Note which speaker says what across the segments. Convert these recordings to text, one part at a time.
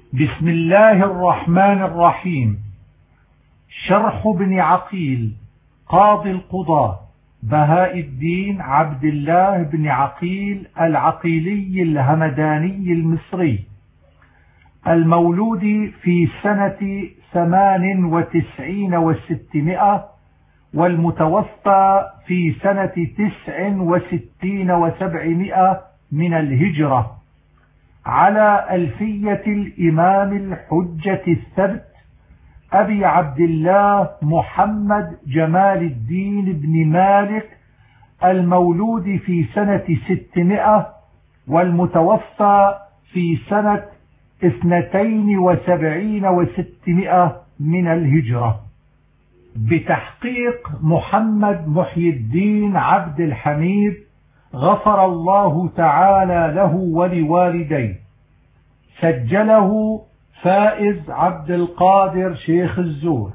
Speaker 1: بسم الله الرحمن الرحيم. شرح ابن عقيل قاضي القضاة بهاء الدين عبد الله بن عقيل العقيلي الهمداني المصري، المولود في سنة 98 و600 والمتوفى في سنة 69 و700 من الهجرة، على ألفية الإمام الحجة الثبت أبي عبد الله محمد جمال الدين بن مالك، المولود في سنة 600 والمتوفى في سنة 72 و600 من الهجرة، بتحقيق محمد محي الدين عبد الحميد، غفر الله تعالى له ولوالديه. سجله فائز عبد القادر شيخ الزور.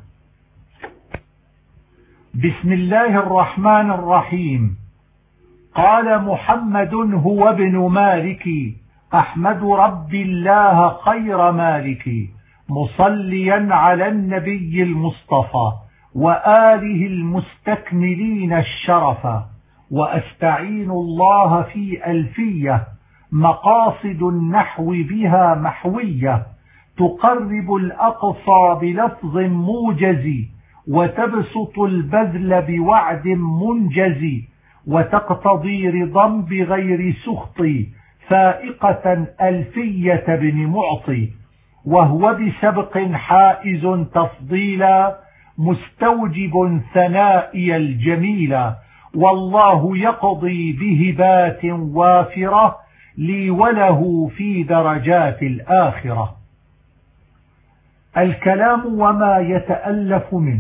Speaker 1: بسم الله الرحمن الرحيم. قال محمد هو ابن مالك، أحمد رب الله خير مالك، مصليا على النبي المصطفى وآله المستكملين الشرفا، وأستعين الله في ألفية مقاصد النحو بها محوية، تقرب الأقصى بلفظ موجز، وتبسط البذل بوعد منجز، وتقتضي رضا بغير سخط، فائقة ألفية بن معطي، وهو بسبق حائز تفضيلا، مستوجب ثنائي الجميلا، والله يقضي بهبات وافرة لي وله في درجات الآخرة. الكلام وما يتألف منه.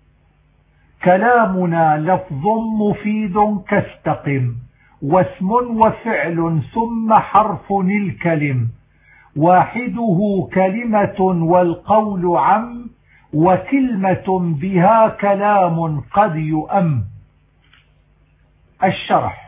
Speaker 1: كلامنا لفظ مفيد كاستقم، واسم وفعل ثم حرف الكلم، واحده كلمة والقول عم، وكلمة بها كلام قد يؤم. الشرح.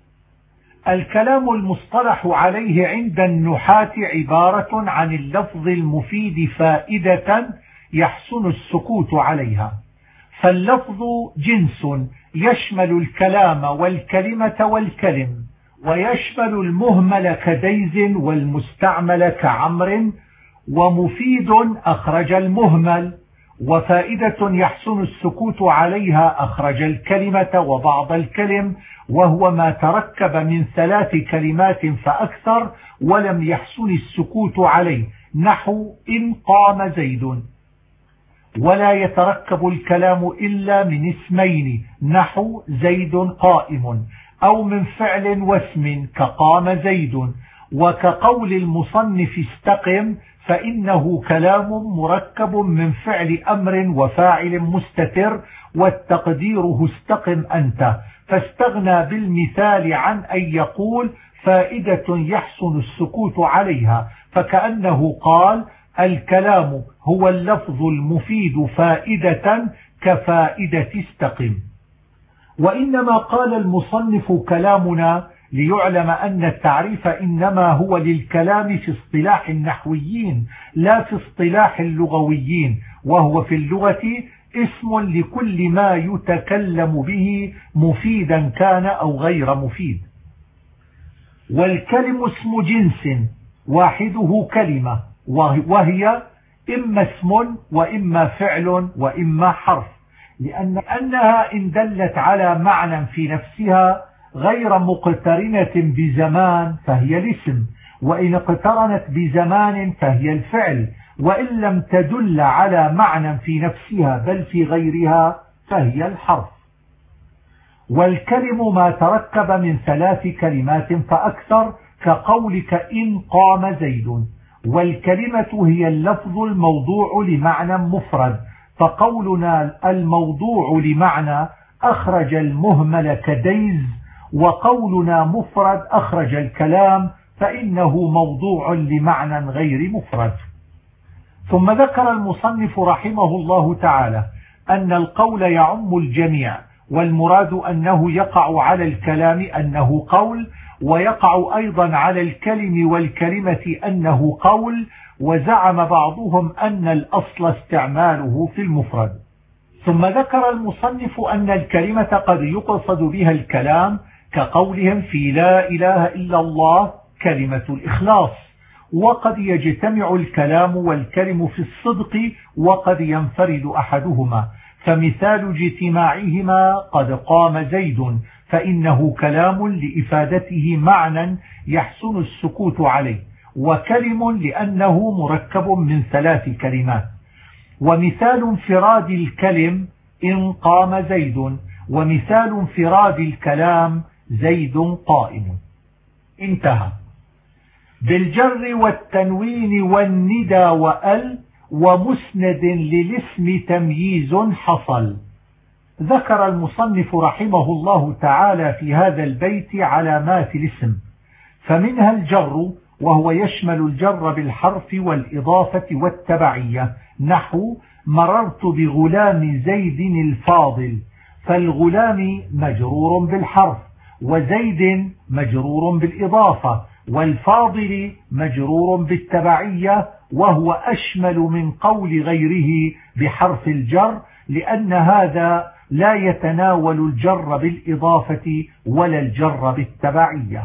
Speaker 1: الكلام المصطلح عليه عند النحاة عبارة عن اللفظ المفيد فائدة يحسن السكوت عليها، فاللفظ جنس يشمل الكلام والكلمة والكلم، ويشمل المهمل كديز والمستعمل كعمر، ومفيد أخرج المهمل، وفائدة يحسن السكوت عليها أخرج الكلمة وبعض الكلم، وهو ما تركب من 3 كلمات فأكثر ولم يحسن السكوت عليه، نحو إن قام زيد. ولا يتركب الكلام إلا من اسمين، نحو زيد قائم، أو من فعل واسم كقام زيد. وكقول المصنف استقم، فإنه كلام مركب من فعل أمر وفاعل مستتر، والتقديره استقم أنت، فاستغنى بالمثال عن أن يقول فائدة يحسن السكوت عليها، فكأنه قال الكلام هو اللفظ المفيد فائدة كفائدة استقم. وإنما قال المصنف كلامنا ليعلم أن التعريف إنما هو للكلام في اصطلاح النحويين لا في اصطلاح اللغويين، وهو في اللغة اسم لكل ما يتكلم به مفيدا كان أو غير مفيد. والكلم اسم جنس واحده كلمة، وهي إما اسم وإما فعل وإما حرف، لأنها إن دلت على معنى في نفسها غير مقترنة بزمان فهي الاسم، وإن اقترنت بزمان فهي الفعل، وإن لم تدل على معنى في نفسها بل في غيرها فهي الحرف. والكلم ما تركب من 3 كلمات فأكثر، كقولك إن قام زيد. والكلمة هي اللفظ الموضوع لمعنى مفرد، فقولنا الموضوع لمعنى أخرج المهمل كديز، وقولنا مفرد أخرج الكلام، فإنه موضوع لمعنى غير مفرد. ثم ذكر المصنف رحمه الله تعالى أن القول يعم الجميع، والمراد أنه يقع على الكلام أنه قول، ويقع أيضا على الكلم والكلمة أنه قول، وزعم بعضهم أن الأصل استعماله في المفرد. ثم ذكر المصنف أن الكلمة قد يقصد بها الكلام، كقولهم في لا إله إلا الله كلمة الإخلاص، وقد يجتمع الكلام والكلم في الصدق، وقد ينفرد أحدهما، فمثال اجتماعهما قد قام زيد، فإنه كلام لإفادته معنى يحسن السكوت عليه، وكلم لأنه مركب من 3 كلمات. ومثال انفراد الكلم إن قام زيد، ومثال انفراد الكلام زيد قائم. انتهى. بالجر والتنوين والندى وأل ومسند للاسم تمييز حصل. ذكر المصنف رحمه الله تعالى في هذا البيت علامات الاسم، فمنها الجر، وهو يشمل الجر بالحرف والإضافة والتبعية، نحو مررت بغلام زيد الفاضل، فالغلام مجرور بالحرف، وزيد مجرور بالإضافة، والفاضل مجرور بالتبعية، وهو أشمل من قول غيره بحرف الجر، لأن هذا لا يتناول الجر بالإضافة ولا الجر بالتبعية.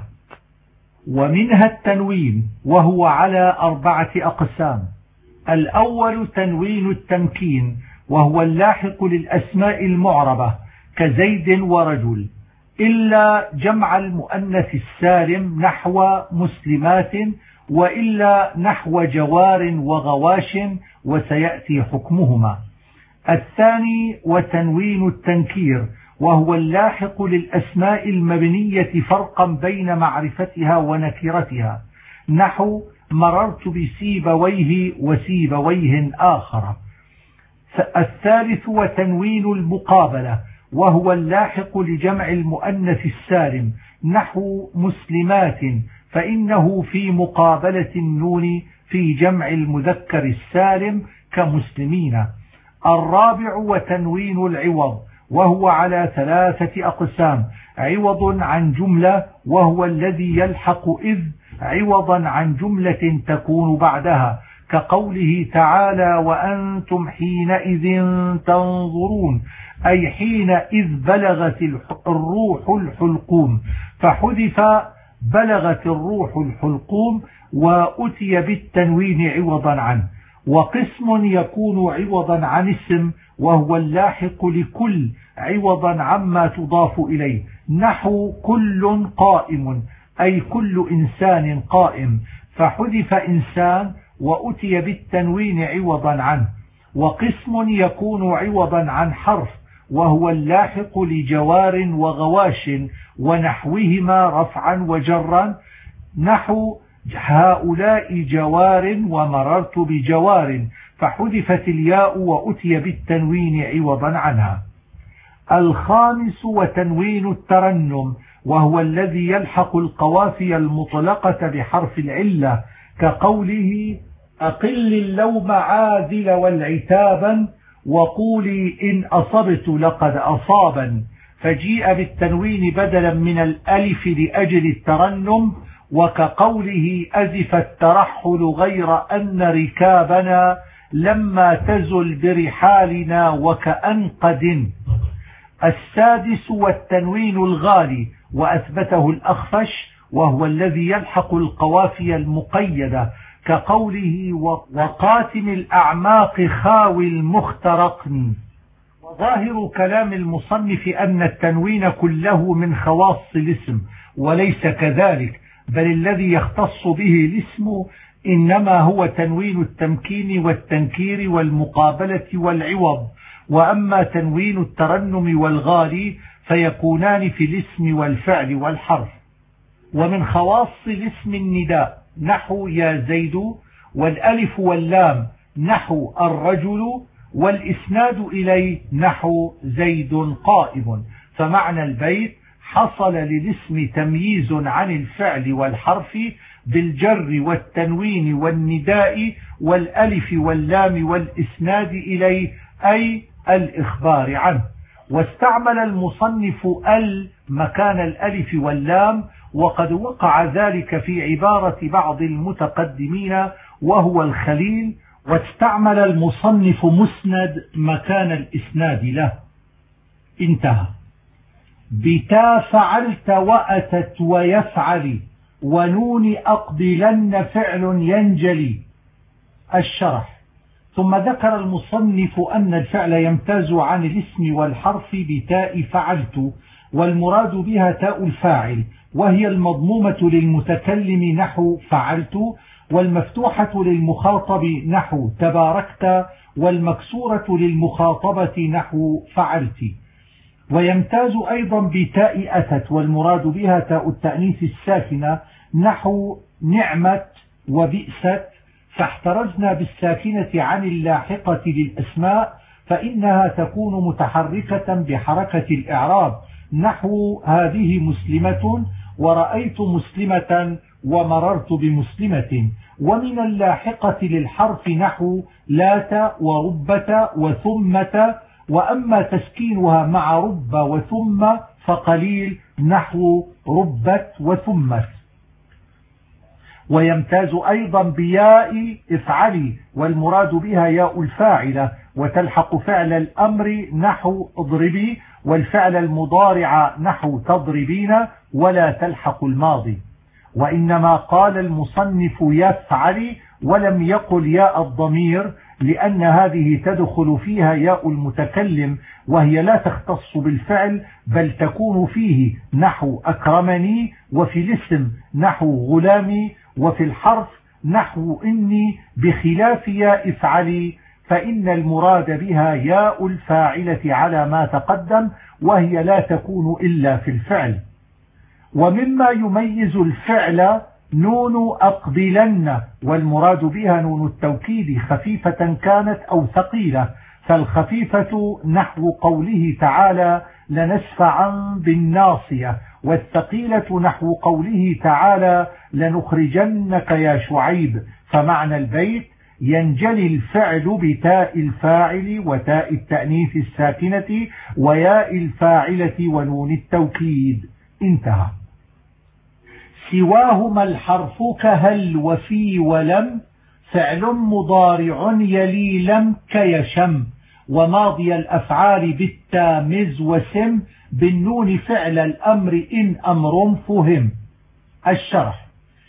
Speaker 1: ومنها التنوين، وهو على 4 أقسام. الأول تنوين التمكين، وهو اللاحق للأسماء المعربة كزيد ورجل، إلا جمع المؤنث السالم نحو مسلمات، وإلا نحو جوار وغواش، وسيأتي حكمهما. الثاني وتنوين التنكير، وهو اللاحق للأسماء المبنية فرقا بين معرفتها ونكرتها، نحو مررت بسيبويه وسيبويه آخر. الثالث وتنوين المقابلة، وهو اللاحق لجمع المؤنث السالم نحو مسلمات، فإنه في مقابلة النون في جمع المذكر السالم كمسلمين. الرابع وتنوين العوض، وهو على 3 أقسام: عوض عن جملة، وهو الذي يلحق إذ عوضا عن جملة تكون بعدها، كقوله تعالى وأنتم حينئذ تنظرون، أي حينئذ بلغت الروح الحلقوم، فحذف بلغت الروح الحلقوم وأتي بالتنوين عوضا عنه. وقسم يكون عوضا عن اسم، وهو اللاحق لكل عوضا عما تضاف إليه، نحو كل قائم، أي كل إنسان قائم، فحذف إنسان وأتي بالتنوين عوضا عنه. وقسم يكون عوضا عن حرف، وهو اللاحق لجوار وغواش ونحوهما رفعا وجرا، نحو هؤلاء جوار ومررت بجوار، فحذفت الياء وأتي بالتنوين عوضا عنها. الخامس وتنوين الترنم، وهو الذي يلحق القوافي المطلقة بحرف العلة، كقوله أقل اللوم عاذل والعتابا، وقولي إن أصبت لقد أصابا، فجيء بالتنوين بدلا من الألف لأجل الترنم، وكقوله أزف الترحل غير أن ركابنا لما تزل برحالنا وكأنقد. السادس والتنوين الغالي، وأثبته الأخفش، وهو الذي يلحق القوافي المقيدة، كقوله وقاتم الأعماق خاوي المخترق. وظاهر كلام المصنف أن التنوين كله من خواص الاسم، وليس كذلك، بل الذي يختص به الاسم إنما هو تنوين التمكين والتنكير والمقابلة والعوض، وأما تنوين الترنم والغالي فيكونان في الاسم والفعل والحرف. ومن خواص الاسم النداء، نحو يا زيد، والألف واللام نحو الرجل، والإسناد إليه نحو زيد قائم. فمعنى البيت حصل للاسم تمييز عن الفعل والحرف بالجر والتنوين والنداء والألف واللام والإسناد إليه، أي الإخبار عنه. واستعمل المصنف مكان الألف واللام، وقد وقع ذلك في عبارة بعض المتقدمين، وهو الخليل، واستعمل المصنف مسند مكان الإسناد له. انتهى. بتا فعلت وأتت ويفعل ونون أقبلن فعل ينجلي. الشرح. ثم ذكر المصنف أن الفعل يمتاز عن الاسم والحرف بتاء فعلت، والمراد بها تاء الفاعل، وهي المضمومة للمتكلم نحو فعلت، والمفتوحة للمخاطب نحو تباركت، والمكسورة للمخاطبة نحو فعلت. ويمتاز أيضا بتاء أتت، والمراد بها تاء التأنيث الساكنة نحو نعمت وبئست، فاحترزنا بالساكنة عن اللاحقة للأسماء، فإنها تكون متحركة بحركة الإعراب نحو هذه مسلمة ورأيت مسلمة ومررت بمسلمة. ومن اللاحقة للحرف نحو لات وربة وثمة، وأما تسكينها مع رب وثم فقليل نحو ربت وثمت. ويمتاز أيضا بياء افعلي، والمراد بها ياء الفاعلة، وتلحق فعل الأمر نحو اضربي، والفعل المضارع نحو تضربين، ولا تلحق الماضي. وإنما قال المصنف يفعل ولم يقل ياء الضمير، لأن هذه تدخل فيها ياء المتكلم، وهي لا تختص بالفعل بل تكون فيه نحو أكرمني، وفي الاسم نحو غلامي، وفي الحرف نحو إني، بخلاف ياء افعلي فإن المراد بها ياء الفاعلة على ما تقدم، وهي لا تكون إلا في الفعل. ومما يميز الفعل نون أقبلن، والمراد بها نون التوكيد خفيفة كانت أو ثقيلة، فالخفيفة نحو قوله تعالى لنسفعا بالناصية، والثقيلة نحو قوله تعالى لنخرجنك يا شعيب. فمعنى البيت ينجلي الفعل بتاء الفاعل وتاء التأنيث الساكنة وياء الفاعلة ونون التوكيد. انتهى. سواهما الحرف كهل وفي ولم، فعل مضارع يلي لم كيشم، وماضي الأفعال بالتامز وسم، بالنون فعل الأمر إن أمر فهم. الشرح.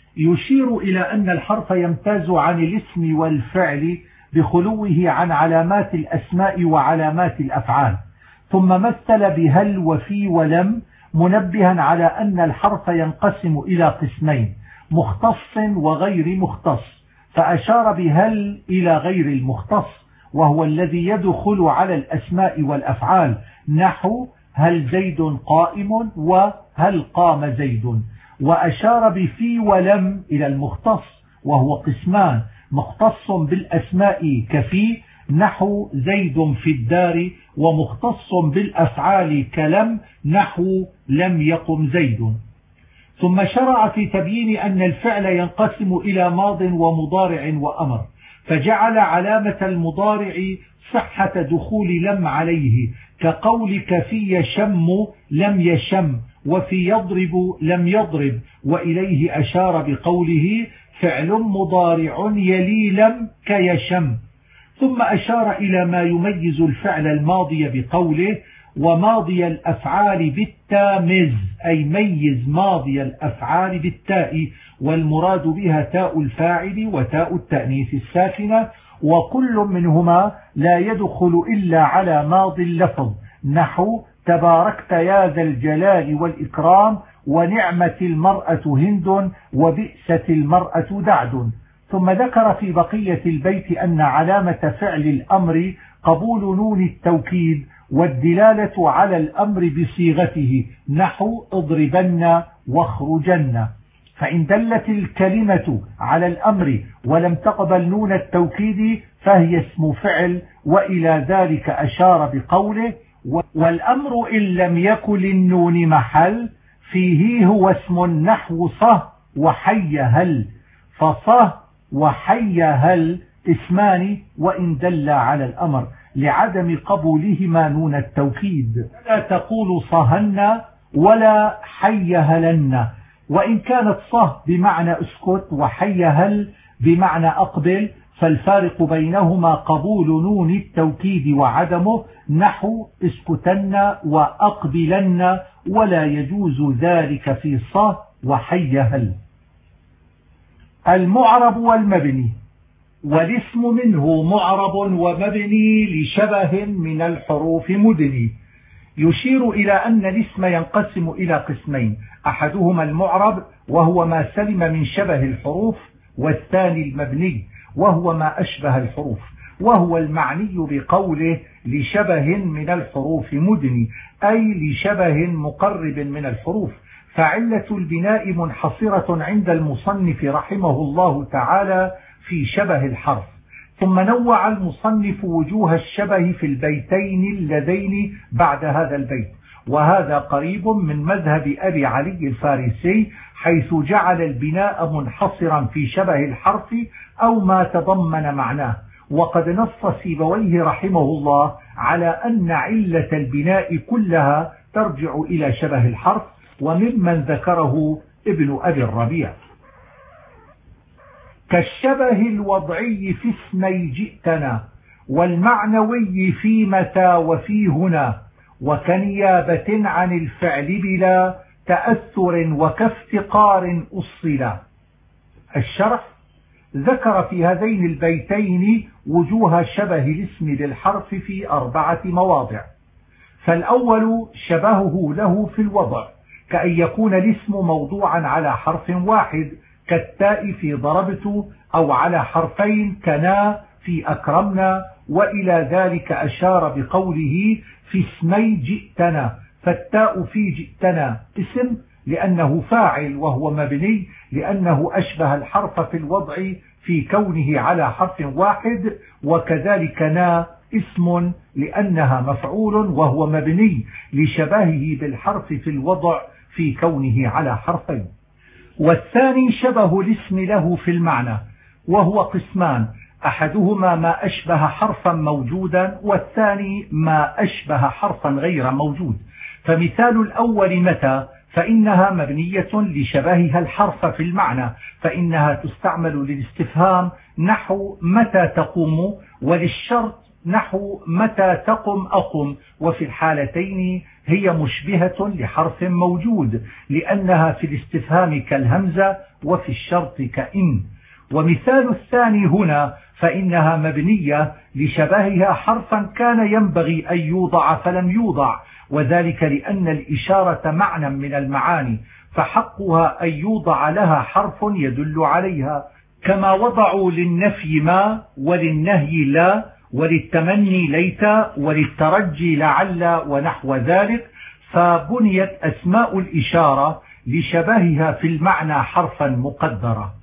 Speaker 1: يشير إلى أن الحرف يمتاز عن الاسم والفعل بخلوه عن علامات الأسماء وعلامات الأفعال، ثم مثل بهل وفي ولم، منبها على أن الحرف ينقسم إلى قسمين، مختص وغير مختص، فأشار بهل إلى غير المختص، وهو الذي يدخل على الأسماء والأفعال نحو هل زيد قائم وهل قام زيد. وأشار بفي ولم إلى المختص، وهو قسمان، مختص بالأسماء كفي نحو زيد في الدار، ومختص بالأفعال كلم نحو لم يقم زيد. ثم شرع في تبيين أن الفعل ينقسم إلى ماض ومضارع وأمر، فجعل علامة المضارع صحة دخول لم عليه، كقولك في يشم لم يشم، وفي يضرب لم يضرب، وإليه أشار بقوله فعل مضارع يلي لم كيشم. ثم أشار إلى ما يميز الفعل الماضي بقوله وماضي الأفعال بالتامز، أي ميز ماضي الأفعال بالتاء، والمراد بها تاء الفاعل وتاء التأنيث الساكنة، وكل منهما لا يدخل إلا على ماضي اللفظ نحو تباركت يا ذا الجلال والإكرام، ونعمة المرأة هند، وبئست المرأة دعد. ثم ذكر في بقية البيت أن علامة فعل الأمر قبول نون التوكيد والدلالة على الأمر بصيغته نحو اضربن واخرجن. فإن دلت الكلمة على الأمر ولم تقبل نون التوكيد فهي اسم فعل، وإلى ذلك أشار بقوله والأمر إن لم يكن للنون محل فيه هو اسم نحو صه وحي هل، فصه وحي هل اسمان وإن دل على الأمر لعدم قبولهما نون التوكيد، لا تقول صهن ولا حي هلن، وإن كانت صه بمعنى اسكت وحي هل بمعنى أقبل، فالفارق بينهما قبول نون التوكيد وعدمه، نحو اسكتن وأقبلن، ولا يجوز ذلك في صه وحي هل. المعرب والمبني. والاسم منه معرب ومبني لشبه من الحروف مدني. يشير إلى أن الاسم ينقسم إلى قسمين: أحدهما المعرب وهو ما سلم من شبه الحروف، والثاني المبني وهو ما أشبه الحروف، وهو المعني بقوله لشبه من الحروف مدني، أي لشبه مقرب من الحروف. فعلة البناء منحصرة عند المصنف رحمه الله تعالى في شبه الحرف. ثم نوع المصنف وجوه الشبه في البيتين اللذين بعد هذا البيت، وهذا قريب من مذهب أبي علي الفارسي، حيث جعل البناء منحصرا في شبه الحرف أو ما تضمن معناه. وقد نص سيبويه رحمه الله على أن علة البناء كلها ترجع إلى شبه الحرف، وممن ذكره ابن أبي الربيع. كالشبه الوضعي في اسمي جئتنا، والمعنوي في متى وفي هنا، وكنيابة عن الفعل بلا تأثر وكافتقار أصلا. الشرح: ذكر في هذين البيتين وجوه شبه الاسم بالحرف في 4 مواضع. فالأول شبهه له في الوضع، كأن يكون الاسم موضوعا على حرف واحد كالتاء في ضربت، أو على حرفين كنا في أكرمنا، وإلى ذلك أشار بقوله في اسمي جئتنا، فالتاء في جئتنا اسم لأنه فاعل، وهو مبني لأنه أشبه الحرف في الوضع في كونه على حرف واحد، وكذلك نا اسم لأنها مفعول وهو مبني لشبهه بالحرف في الوضع في كونه على حرفين. والثاني شبه الاسم له في المعنى، وهو قسمان: أحدهما ما أشبه حرفا موجودا، والثاني ما أشبه حرفا غير موجود. فمثال الأول متى، فإنها مبنية لشبهها الحرف في المعنى، فإنها تستعمل للاستفهام نحو متى تقوم، وللشرط نحو متى تقم أقم، وفي الحالتين هي مشبهة لحرف موجود، لأنها في الاستفهام كالهمزة وفي الشرط كإن. ومثال الثاني هنا، فإنها مبنية لشبهها حرفا كان ينبغي أن يوضع فلم يوضع، وذلك لأن الإشارة معنى من المعاني، فحقها أن يوضع لها حرف يدل عليها، كما وضعوا للنفي ما، وللنهي لا، وللتمني ليت، وللترجي لعل، ونحو ذلك. فبنيت أسماء الإشارة لشبهها في المعنى حرفا مقدرا.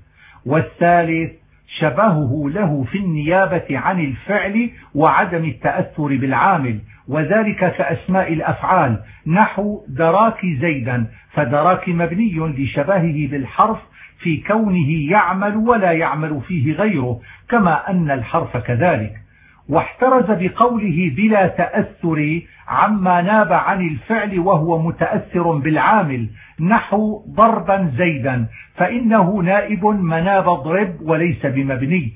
Speaker 1: والثالث شبهه له في النيابة عن الفعل وعدم التأثر بالعامل، وذلك كأسماء الأفعال نحو دراك زيدا، فدراك مبني لشبهه بالحرف في كونه يعمل ولا يعمل فيه غيره، كما أن الحرف كذلك. واحترز بقوله بلا تأثر عما ناب عن الفعل وهو متأثر بالعامل نحو ضربا زيدا، فإنه نائب مناب ضرب وليس بمبني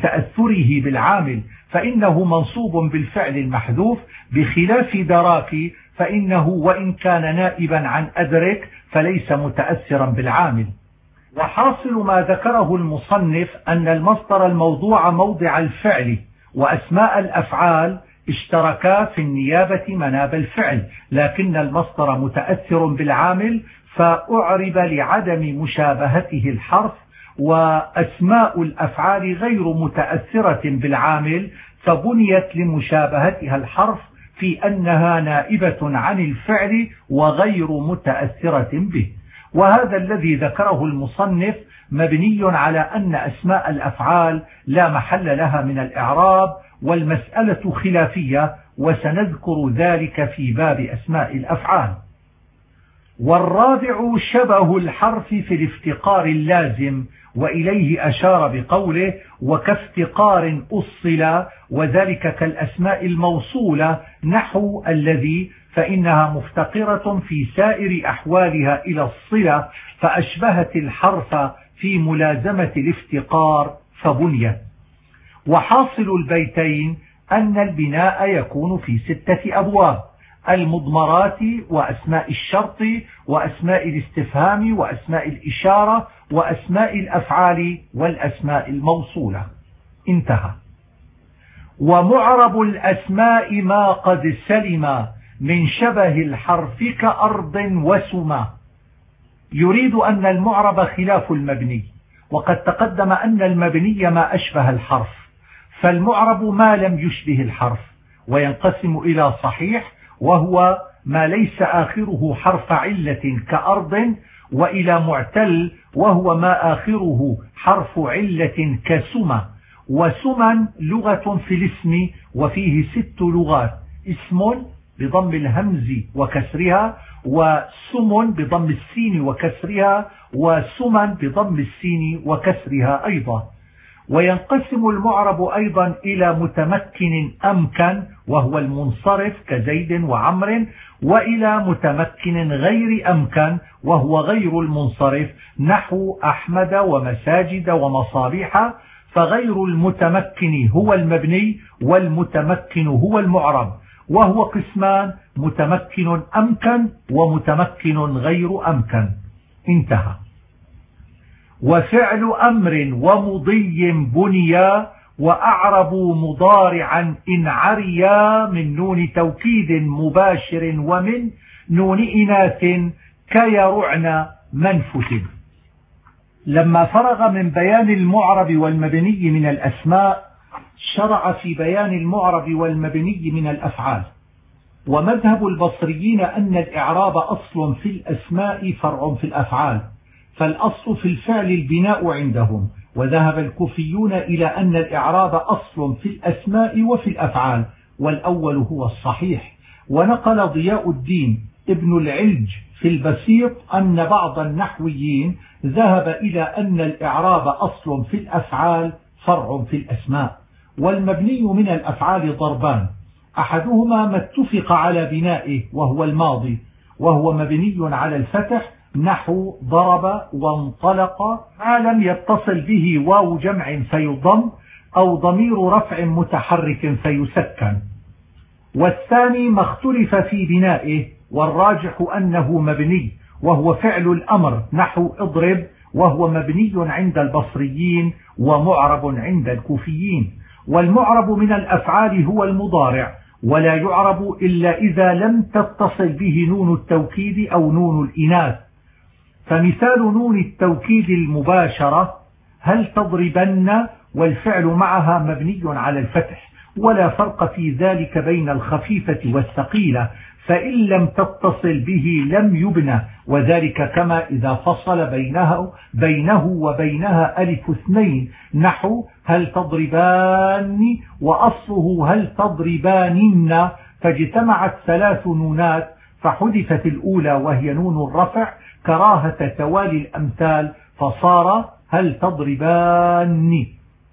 Speaker 1: لتأثره بالعامل، فإنه منصوب بالفعل المحذوف، بخلاف دراك فإنه وإن كان نائبا عن أدرك فليس متأثرا بالعامل. وحاصل ما ذكره المصنف أن المصدر الموضوع موضع الفعل وأسماء الأفعال اشتركا في النيابة مناب الفعل، لكن المصدر متأثر بالعامل فأعرب لعدم مشابهته الحرف، وأسماء الأفعال غير متأثرة بالعامل فبنيت لمشابهتها الحرف في أنها نائبة عن الفعل وغير متأثرة به. وهذا الذي ذكره المصنف مبني على أن أسماء الأفعال لا محل لها من الإعراب، والمسألة خلافية، وسنذكر ذلك في باب أسماء الأفعال. والرابع شبه الحرف في الافتقار اللازم، وإليه أشار بقوله وكافتقار أصلا، وذلك كالأسماء الموصولة نحو الذي، فإنها مفتقرة في سائر أحوالها إلى الصلة، فأشبهت الحرف في ملازمة الافتقار فبنيت. وحاصل البيتين أن البناء يكون في 6 أبواب: المضمرات وأسماء الشرط وأسماء الاستفهام وأسماء الإشارة وأسماء الأفعال والأسماء الموصولة. انتهى. ومعرب الأسماء ما قد سلم من شبه الحرف كأرض وسما. يريد أن المعرب خلاف المبني، وقد تقدم أن المبني ما أشبه الحرف، فالمعرب ما لم يشبه الحرف، وينقسم إلى صحيح وهو ما ليس آخره حرف علة كأرض، وإلى معتل وهو ما آخره حرف علة كسما. وسما لغة في الاسم، وفيه 6 لغات: اسم بضم الهمز وكسرها، وسم بضم السين وكسرها، وسما بضم السين وكسرها أيضا. وينقسم المعرب أيضا إلى متمكن أمكن وهو المنصرف كزيد وعمر، وإلى متمكن غير أمكن وهو غير المنصرف نحو أحمد ومساجد ومصابيح. فغير المتمكن هو المبني، والمتمكن هو المعرب، وهو قسمان: متمكن أمكن ومتمكن غير أمكن. انتهى. وفعل أمر ومضي بنيا وأعرب مضارعا إن عريا من نون توكيد مباشر ومن نون إناث كيرعن منفت. لما فرغ من بيان المعرب والمبني من الأسماء شرع في بيان المعرب والمبني من الأفعال. ومذهب البصريين أن الإعراب أصل في الأسماء فرع في الأفعال، فالأصل في الفعل البناء عندهم. وذهب الكوفيون إلى أن الإعراب أصل في الأسماء وفي الأفعال، والأول هو الصحيح. ونقل ضياء الدين ابن العلج في البسيط أن بعض النحويين ذهب إلى أن الإعراب أصل في الأفعال فرع في الأسماء. والمبني من الأفعال ضربان: أحدهما ما اتفق على بنائه وهو الماضي، وهو مبني على الفتح نحو ضرب وانطلق، ما لم يتصل به واو جمع فيضم أو ضمير رفع متحرك فيسكن. والثاني ما اختلف في بنائه والراجح أنه مبني، وهو فعل الأمر نحو اضرب، وهو مبني عند البصريين ومعرب عند الكوفيين. والمعرب من الأفعال هو المضارع، ولا يعرب إلا إذا لم تتصل به نون التوكيد أو نون الإناث. فمثال نون التوكيد المباشرة: هل تضربن، والفعل معها مبني على الفتح، ولا فرق في ذلك بين الخفيفة والثقيلة، فإن لم تتصل به لم يبنى، وذلك كما إذا فصل بينه وبينها ألف اثنين نحو هل تضربان، وأصله هل تضربانن، فاجتمعت 3 نونات فحذفت الأولى وهي نون الرفع كراهة توالي الأمثال فصار هل تضربان.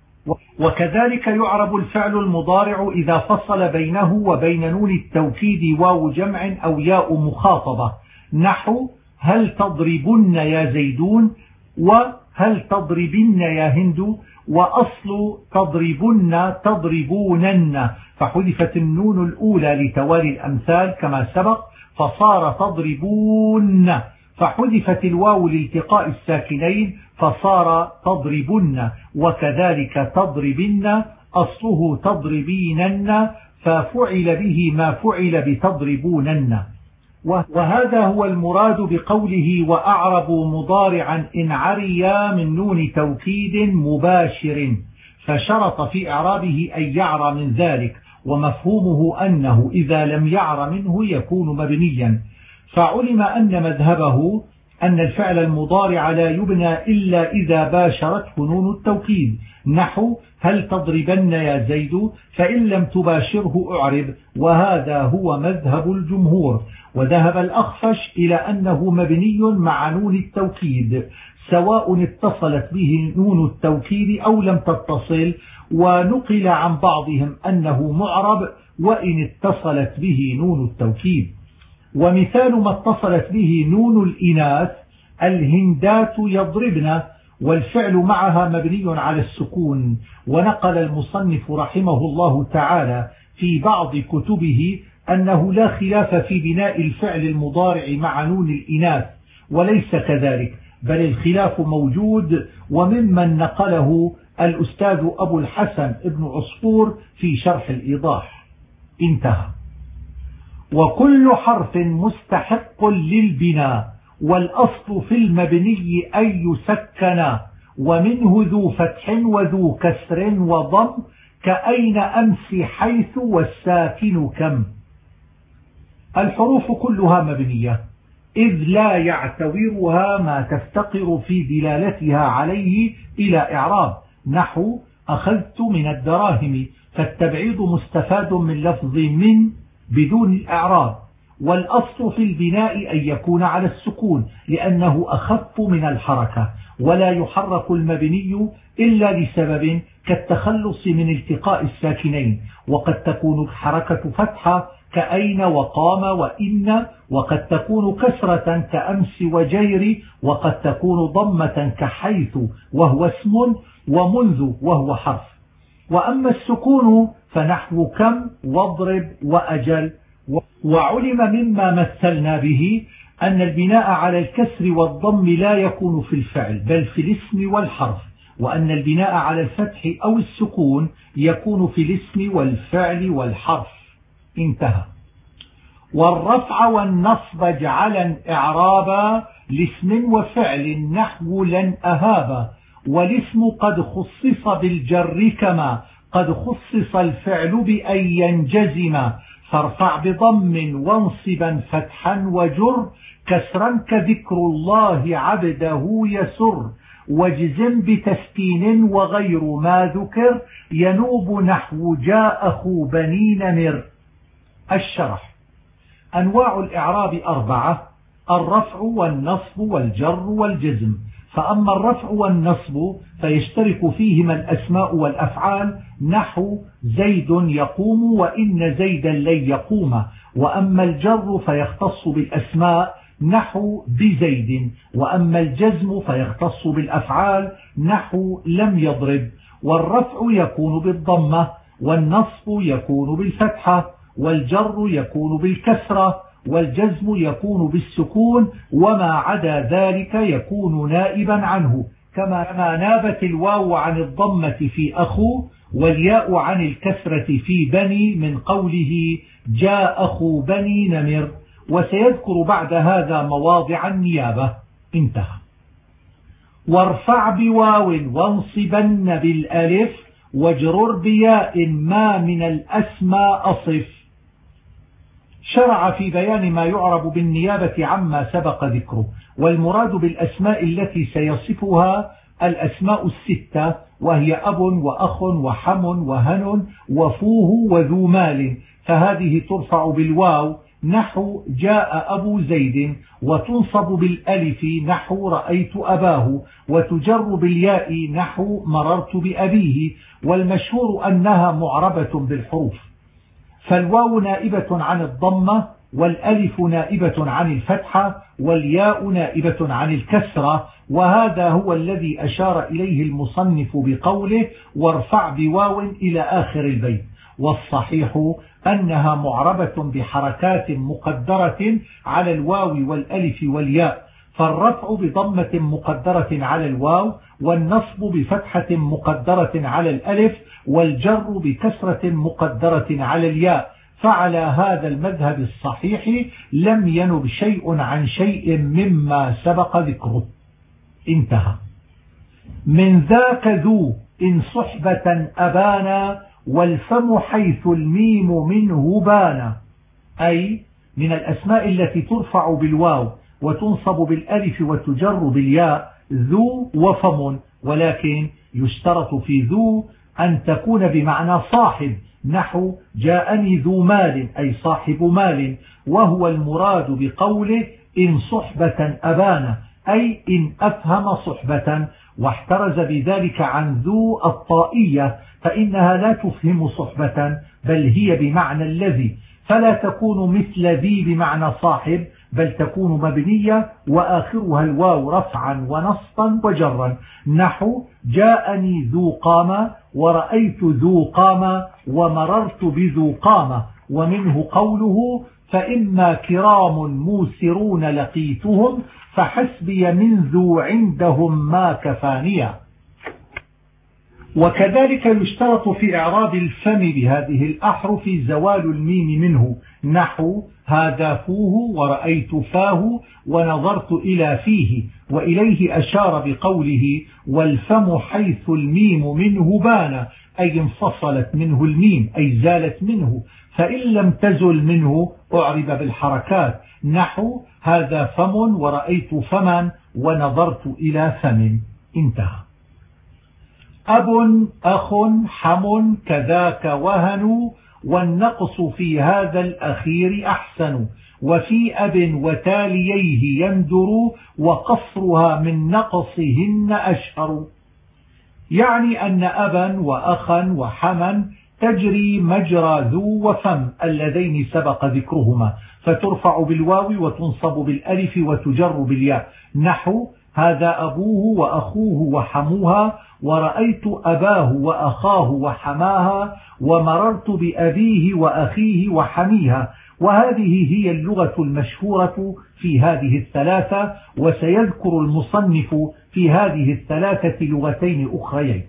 Speaker 1: وكذلك يعرب الفعل المضارع إذا فصل بينه وبين نون التوكيد واو جمع أو ياء مخاطبة نحو هل تضربن يا زيدون، وهل تضربن يا هند، وأصل تضربن تضربونن، فحذفت النون الأولى لتوالي الأمثال كما سبق فصار تضربون، فحذفت الواو لالتقاء الساكنين فصار تضربن، وكذلك تضربن أصله تضربينن، ففعل به ما فعل بتضربونن. وهذا هو المراد بقوله وأعرب مضارعا إن عريا من نون توكيد مباشر، فشرط في إعرابه أن يعرى من ذلك، ومفهومه أنه إذا لم يعر منه يكون مبنيا. فعلم أن مذهبه أن الفعل المضارع لا يبنى إلا إذا باشرته نون التوكيد نحو هل تضربن يا زيد، فإن لم تباشره أعرب، وهذا هو مذهب الجمهور. وذهب الأخفش إلى أنه مبني مع نون التوكيد سواء اتصلت به نون التوكيد أو لم تتصل، ونقل عن بعضهم أنه معرب وإن اتصلت به نون التوكيد. ومثال ما اتصلت به نون الإناث الهندات يضربن، والفعل معها مبني على السكون. ونقل المصنف رحمه الله تعالى في بعض كتبه أنه لا خلاف في بناء الفعل المضارع مع نون الإناث، وليس كذلك، بل الخلاف موجود، وممن نقله الأستاذ أبو الحسن ابن عصفور في شرح الإيضاح. انتهى. وكل حرف مستحق للبناء، والأصل في المبني أن يسكن، ومنه ذو فتح وذو كسر وضم، كأين أمس حيث والساكن كم. الحروف كلها مبنية، إذ لا يعتبرها ما تفتقر في دلالتها عليه إلى إعراب، نحو أخذت من الدراهم، فالتبعيض مستفاد من لفظ من بدون الإعراب. والأصل في البناء أن يكون على السكون، لأنه أخف من الحركة، ولا يحرك المبني إلا لسبب كالتخلص من التقاء الساكنين، وقد تكون الحركة فتحة كأين وقام وإن، وقد تكون كسرة كأمس وجير، وقد تكون ضمة كحيث وهو اسم، ومنذ وهو حرف. وأما السكون فنحو كم واضرب وأجل. وعلم مما مثلنا به أن البناء على الكسر والضم لا يكون في الفعل بل في الاسم والحرف، وأن البناء على الفتح أو السكون يكون في الاسم والفعل والحرف. انتهى. والرفع والنصب جعلا إعرابا لاسم وفعل، نحو لن أهابا. والاسم قد خصص بالجر كما قد خصص الفعل بأن ينجزم، فارفع بضم وانصبا فتحا وجر، كسرا كذكر الله عبده يسر، واجزم بتسكين وغير ما ذكر، ينوب نحو جاء أخو بني نمر. الشرح. أنواع الإعراب 4: الرفع والنصب والجر والجزم. فأما الرفع والنصب فيشترك فيهما الأسماء والأفعال، نحو زيد يقوم وإن زيدا لن يقوم. وأما الجر فيختص بالأسماء، نحو بزيد. وأما الجزم فيختص بالأفعال، نحو لم يضرب. والرفع يكون بالضمة، والنصب يكون بالفتحة، والجر يكون بالكسرة، والجزم يكون بالسكون، وما عدا ذلك يكون نائبا عنه، كما نابت الواو عن الضمة في أخو، والياء عن الكسرة في بني، من قوله جاء أخو بني نمر. وسيذكر بعد هذا مواضع النيابة. انتهى. وارفع بواو وانصبن بالألف، واجرر بياء ما من الأسماء أصف. شرع في بيان ما يعرب بالنيابة عما سبق ذكره، والمراد بالأسماء التي سيصفها الأسماء الستة، وهي أب وأخ وحم وهن وفوه وذو مال، فهذه ترفع بالواو، نحو جاء أبو زيد، وتنصب بالألف، نحو رأيت أباه، وتجر بالياء، نحو مررت بأبيه. والمشهور أنها معربة بالحروف، فالواو نائبة عن الضمة، والألف نائبة عن الفتحة، والياء نائبة عن الكسرة. وهذا هو الذي أشار إليه المصنف بقوله وارفع بواو إلى آخر البيت. والصحيح أنها معربة بحركات مقدرة على الواو والألف والياء، فالرفع بضمة مقدرة على الواو، والنصب بفتحة مقدرة على الألف، والجر بكسرة مقدرة على الياء. فعلى هذا المذهب الصحيح لم ينب شيء عن شيء مما سبق ذكره. انتهى. من ذاك ذو إن صحبة أبانا، والفم حيث الميم منه بانا. أي من الأسماء التي ترفع بالواو وتنصب بالألف وتجر بالياء ذو وفم، ولكن يشترط في ذو أن تكون بمعنى صاحب، نحو جاءني ذو مال أي صاحب مال، وهو المراد بقوله إن صحبة أبانا أي إن أفهم صحبة. واحترز بذلك عن ذو الطائية، فإنها لا تفهم صحبة بل هي بمعنى الذي، فلا تكون مثل ذي بمعنى صاحب، بل تكون مبنية وآخرها الواو رفعا ونصبا وجرا، نحو جاءني ذو قامة ورأيت ذو قامة ومررت بذو قامة. ومنه قوله فإما كرام موسرون لقيتهم فحسبي من ذو عندهم ما كفانيا. وكذلك يشترط في إعراب الفم بهذه الأحرف زوال الميم منه، نحو هذا فوه ورأيت فاه ونظرت إلى فيه. وإليه أشار بقوله والفم حيث الميم منه بان، أي انفصلت منه الميم أي زالت منه، فإن لم تزل منه أعرب بالحركات، نحو هذا فم ورأيت فما ونظرت إلى فم. انتهى. أب أخ حم كذاك وهن، والنقص في هذا الأخير أحسن، وفي أب وتاليه يندر، وقصرها من نقصهن أشهر. يعني أن أبا وأخا وحما تجري مجرى ذو وفم اللذين سبق ذكرهما، فترفع بالواو وتنصب بالألف وتجر بالياء، نحو هذا أبوه وأخوه وحموها، ورأيت أباه وأخاه وحماها، ومررت بأبيه وأخيه وحميها. وهذه هي اللغة المشهورة في هذه الثلاثة، وسيذكر المصنف في هذه الثلاثة لغتين أخريين.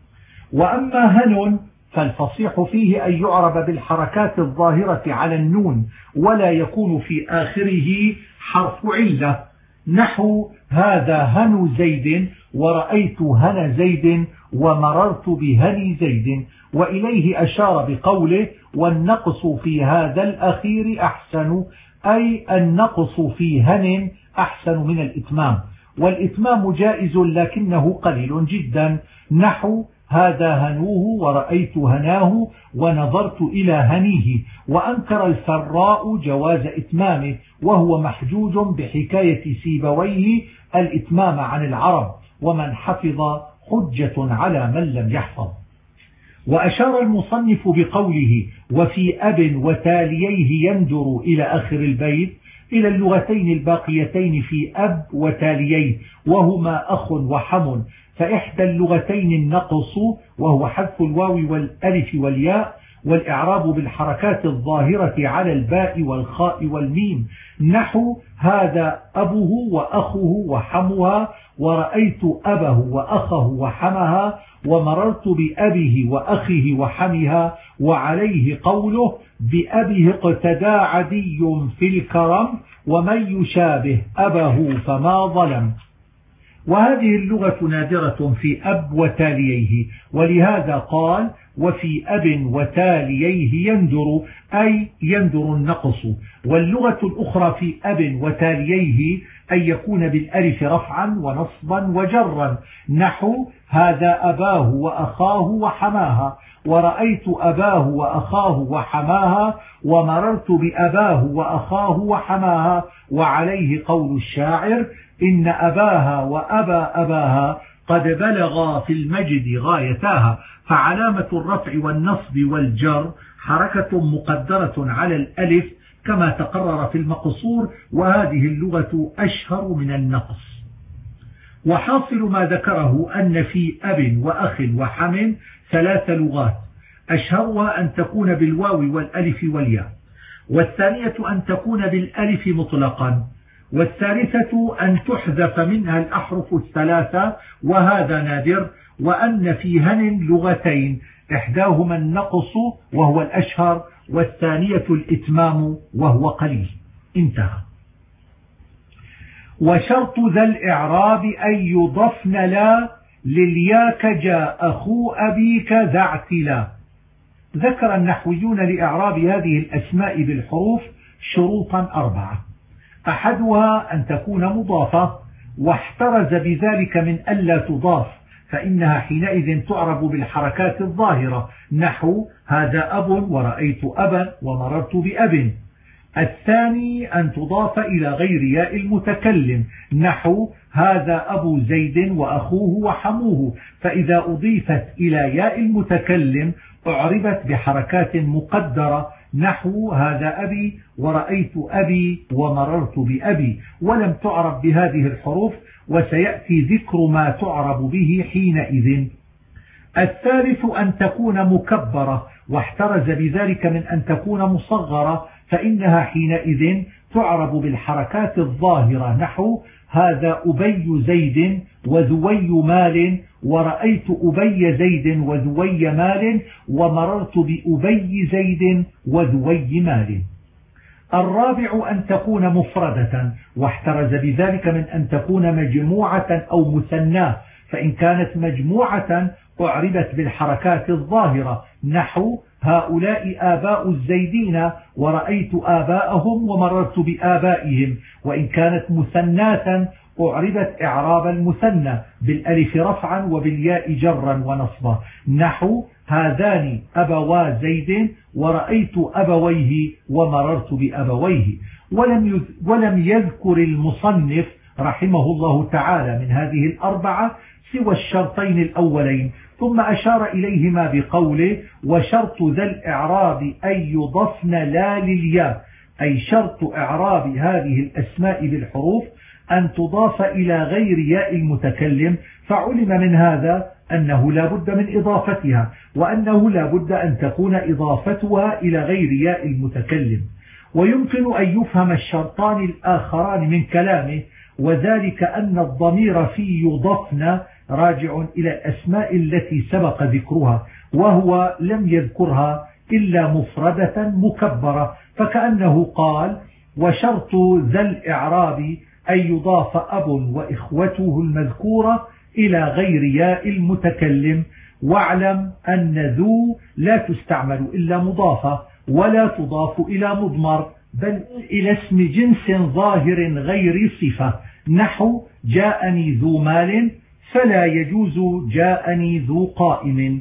Speaker 1: وأما هن فالفصيح فيه أن يعرب بالحركات الظاهرة على النون، ولا يكون في آخره حرف علة، نحو هذا هن زيد ورأيت هن زيد ومررت بهن زيد. وإليه أشار بقوله والنقص في هذا الأخير أحسن، أي النقص في هن أحسن من الإتمام، والإتمام جائز لكنه قليل جدا، نحو هذا هنوه ورأيت هناه ونظرت إلى هنيه. وأنكر الفراء جواز إتمامه، وهو محجوج بحكاية سيبويه الإتمام عن العرب، ومن حفظ حجة على من لم يحفظ. وأشار المصنف بقوله وفي أب وتاليه يندر إلى آخر البيت إلى اللغتين الباقيتين في أب وتاليه، وهما أخ وحم، فإحدى اللغتين النقص وهو حذف الواو والألف والياء، والإعراب بالحركات الظاهرة على الباء والخاء والميم، نحو هذا أبوه وأخوه وحمها، ورأيت أبه وأخه وحمها، ومررت بأبيه وأخيه وحمها. وعليه قوله بأبيه اقتدى عدي في الكرم، ومن يشابه أبه فما ظلم. وهذه اللغة نادرة في أب وتاليه، ولهذا قال وفي أب وتاليه يندر، أي يندر النقص. واللغة الأخرى في أب وتاليه أن يكون بالألف رفعا ونصبا وجرا، نحو هذا أباه وأخاه وحماها، ورأيت أباه وأخاه وحماها، ومررت بأباه وأخاه وحماها. وعليه قول الشاعر إن أباها وأبا أباها قد بلغا في المجد غايتاها. فعلامة الرفع والنصب والجر حركة مقدرة على الألف كما تقرر في المقصور، وهذه اللغة أشهر من النقص. وحاصل ما ذكره أن في أب وأخ وحم 3 لغات، أشهرها أن تكون بالواو والألف والياء، والثانية أن تكون بالألف مطلقا، والثالثة أن تحذف منها الأحرف 3 وهذا نادر. وأن في هن لغتين، إحداهما النقص وهو الأشهر، والثانية الإتمام وهو قليل. انتهى. وشرط ذا الإعراب أن يضفن لا للياك جاء أخو أبيك ذا اعتلا. ذكر النحويون لإعراب هذه الأسماء بالحروف شروطا 4، أحدها أن تكون مضافة، واحترز بذلك من ألا تضاف، فإنها حينئذ تعرب بالحركات الظاهرة، نحو هذا أب ورأيت أبا ومررت بأب. الثاني أن تضاف إلى غير ياء المتكلم، نحو هذا أبو زيد وأخوه وحموه، فإذا أضيفت إلى ياء المتكلم أعربت بحركات مقدرة، نحو هذا أبي ورأيت أبي ومررت بأبي، ولم تعرب بهذه الحروف، وسيأتي ذكر ما تعرب به حينئذ. الثالث أن تكون مكبرة، واحترز بذلك من أن تكون مصغرة، فإنها حينئذ تعرب بالحركات الظاهرة، نحو هذا أبي زيد وذوي مال، ورأيت أبي زيد وذوي مال، ومررت بأبي زيد وذوي مال. الرابع أن تكون مفردة، واحترز بذلك من أن تكون مجموعة أو مثناه، فإن كانت مجموعة أعربت بالحركات الظاهرة، نحو هؤلاء آباء الزيدين ورأيت آباءهم ومررت بآبائهم. وإن كانت مثناة أعربت إعراب المثنى بالألف رفعا وبالياء جرا ونصبا، نحو هذان أبوا زيد ورأيت أبويه ومررت بأبويه. ولم يذكر المصنف رحمه الله تعالى من هذه الأربعة سوى الشرطين الأولين، ثم أشار إليهما بقوله: وشرط ذا الإعراب أن يضفن لا للياء، أي شرط إعراب هذه الأسماء بالحروف أن تضاف إلى غير ياء المتكلم، فعلم من هذا أنه لا بد من إضافتها، وأنه لا بد أن تكون إضافتها إلى غير ياء المتكلم. ويمكن أن يفهم الشرطان الآخران من كلامه، وذلك أن الضمير في يضفن راجع إلى الأسماء التي سبق ذكرها، وهو لم يذكرها إلا مفردة مكبرة، فكأنه قال: وشرط ذا الإعراب أن يضاف أب وإخوته المذكورة إلى غير ياء المتكلم. واعلم أن ذو لا تستعمل إلا مضافة، ولا تضاف إلى مضمر، بل إلى اسم جنس ظاهر غير صفة، نحو جاءني ذو مال، فلا يجوز جاءني ذو قائم.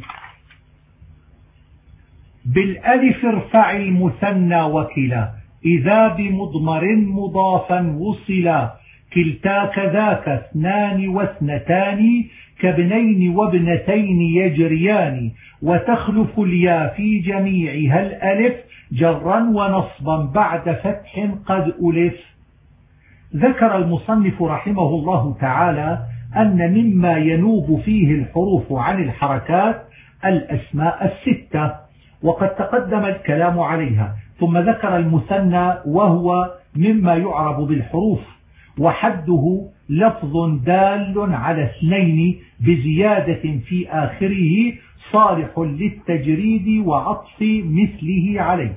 Speaker 1: بالألف ارفع المثنى وكلا، إذا بمضمر مضافا وصلا، كلتا كذاك اثنان واثنتان، كابنين وابنتين يجريان، وتخلف اليا في جميعها الألف، جرا ونصبا بعد فتح قد ألف. ذكر المصنف رحمه الله تعالى أن مما ينوب فيه الحروف عن الحركات الأسماء الستة، وقد تقدم الكلام عليها، ثم ذكر المثنى وهو مما يعرب بالحروف، وحده لفظ دال على اثنين بزيادة في آخره صالح للتجريد وعطف مثله عليه.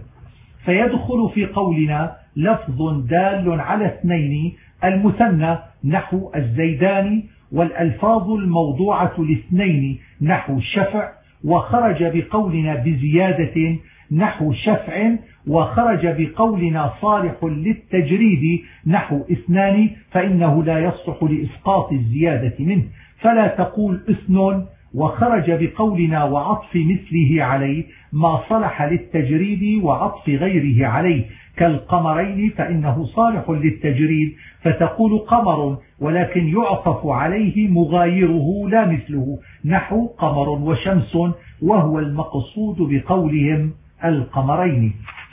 Speaker 1: فيدخل في قولنا لفظ دال على اثنين المثنى، نحو الزيدان، والألفاظ الموضوعة لاثنين نحو الشفع، وخرج بقولنا بزيادة نحو شفع، وخرج بقولنا صالح للتجريد نحو اثنان، فإنه لا يصلح لإسقاط الزيادة منه، فلا تقول اثنون. وخرج بقولنا وعطف مثله عليه ما صلح للتجريد وعطف غيره عليه، كالقمرين فإنه صالح للتجريد فتقول قمر، ولكن يعطف عليه مغايره لا مثله، نحو قمر وشمس، وهو المقصود بقولهم القمرين.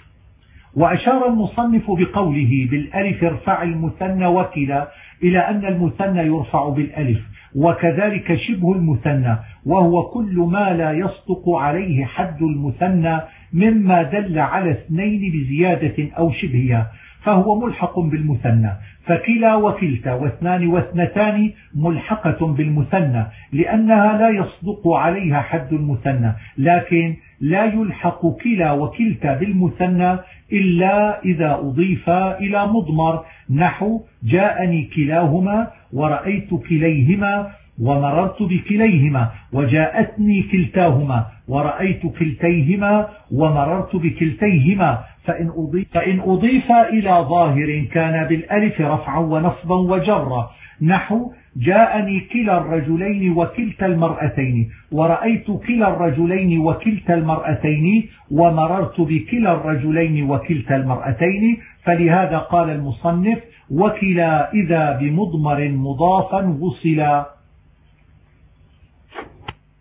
Speaker 1: وأشار المصنف بقوله بالألف ارفع المثنى وكلا إلى أن المثنى يرفع بالألف، وكذلك شبه المثنى، وهو كل ما لا يصدق عليه حد المثنى مما دل على اثنين بزيادة أو شبهها، فهو ملحق بالمثنى، فكلا وكلتا واثنان واثنتان ملحقة بالمثنى لأنها لا يصدق عليها حد المثنى، لكن لا يلحق كلا وكلتا بالمثنى إلا إذا أضيف إلى مضمر، نحو جاءني كلاهما ورأيت كليهما ومررت بكليهما، وجاءتني كلتاهما ورأيت كلتيهما ومررت بكلتيهما. فإن أضيف إلى ظاهر كان بالألف رفعا ونصبا وجرا، نحو جاءني كلا الرجلين وكلتا المرأتين، ورأيت كلا الرجلين وكلتا المرأتين، ومررت بكلا الرجلين وكلتا المرأتين. فلهذا قال المصنف وكلا إذا بمضمر مضافا وصلا.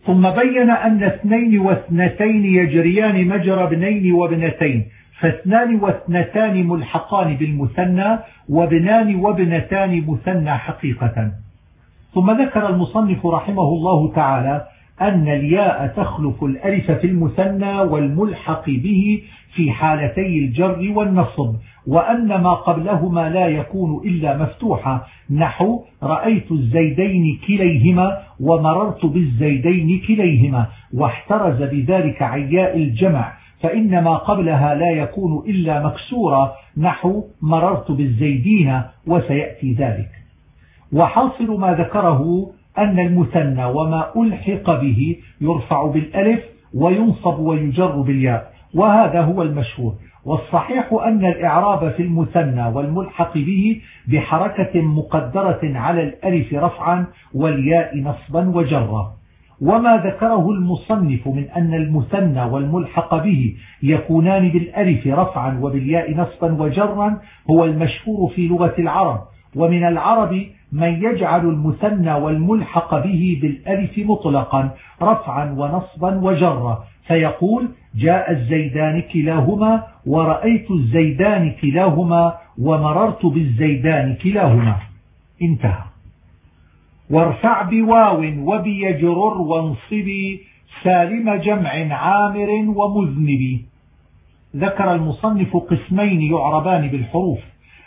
Speaker 1: ثم بين أن 2 و2 يجريان مجرى ابنين وابنتين، فاثنان واثنتان ملحقان بالمثنى، وابنان وابنتان مثنى حقيقة. ثم ذكر المصنف رحمه الله تعالى أن الياء تخلف الألف في المثنى والملحق به في حالتي الجر والنصب، وأن ما قبلهما لا يكون إلا مفتوحا، نحو رأيت الزيدين كليهما ومررت بالزيدين كليهما، واحترز بذلك عن ياء الجمع، فإن ما قبلها لا يكون إلا مكسورا، نحو مررت بالزيدين، وسيأتي ذلك. وحاصل ما ذكره أن المثنى وما ألحق به يرفع بالألف وينصب ويجر بالياء، وهذا هو المشهور. والصحيح أن الإعراب في المثنى والملحق به بحركة مقدرة على الألف رفعا والياء نصبا وجرا. وما ذكره المصنف من أن المثنى والملحق به يكونان بالألف رفعا وبالياء نصبا وجرا هو المشهور في لغة العرب. ومن العرب من يجعل المثنى والملحق به بالألف مطلقا رفعا ونصبا وجرا، فيقول جاء الزيدان كلاهما، ورأيت الزيدان كلاهما، ومررت بالزيدان كلاهما. انتهى. وارفع بواو وبيجرر وانصبي سالم جمع عامر ومذنب. ذكر المصنف قسمين يعربان بالحروف،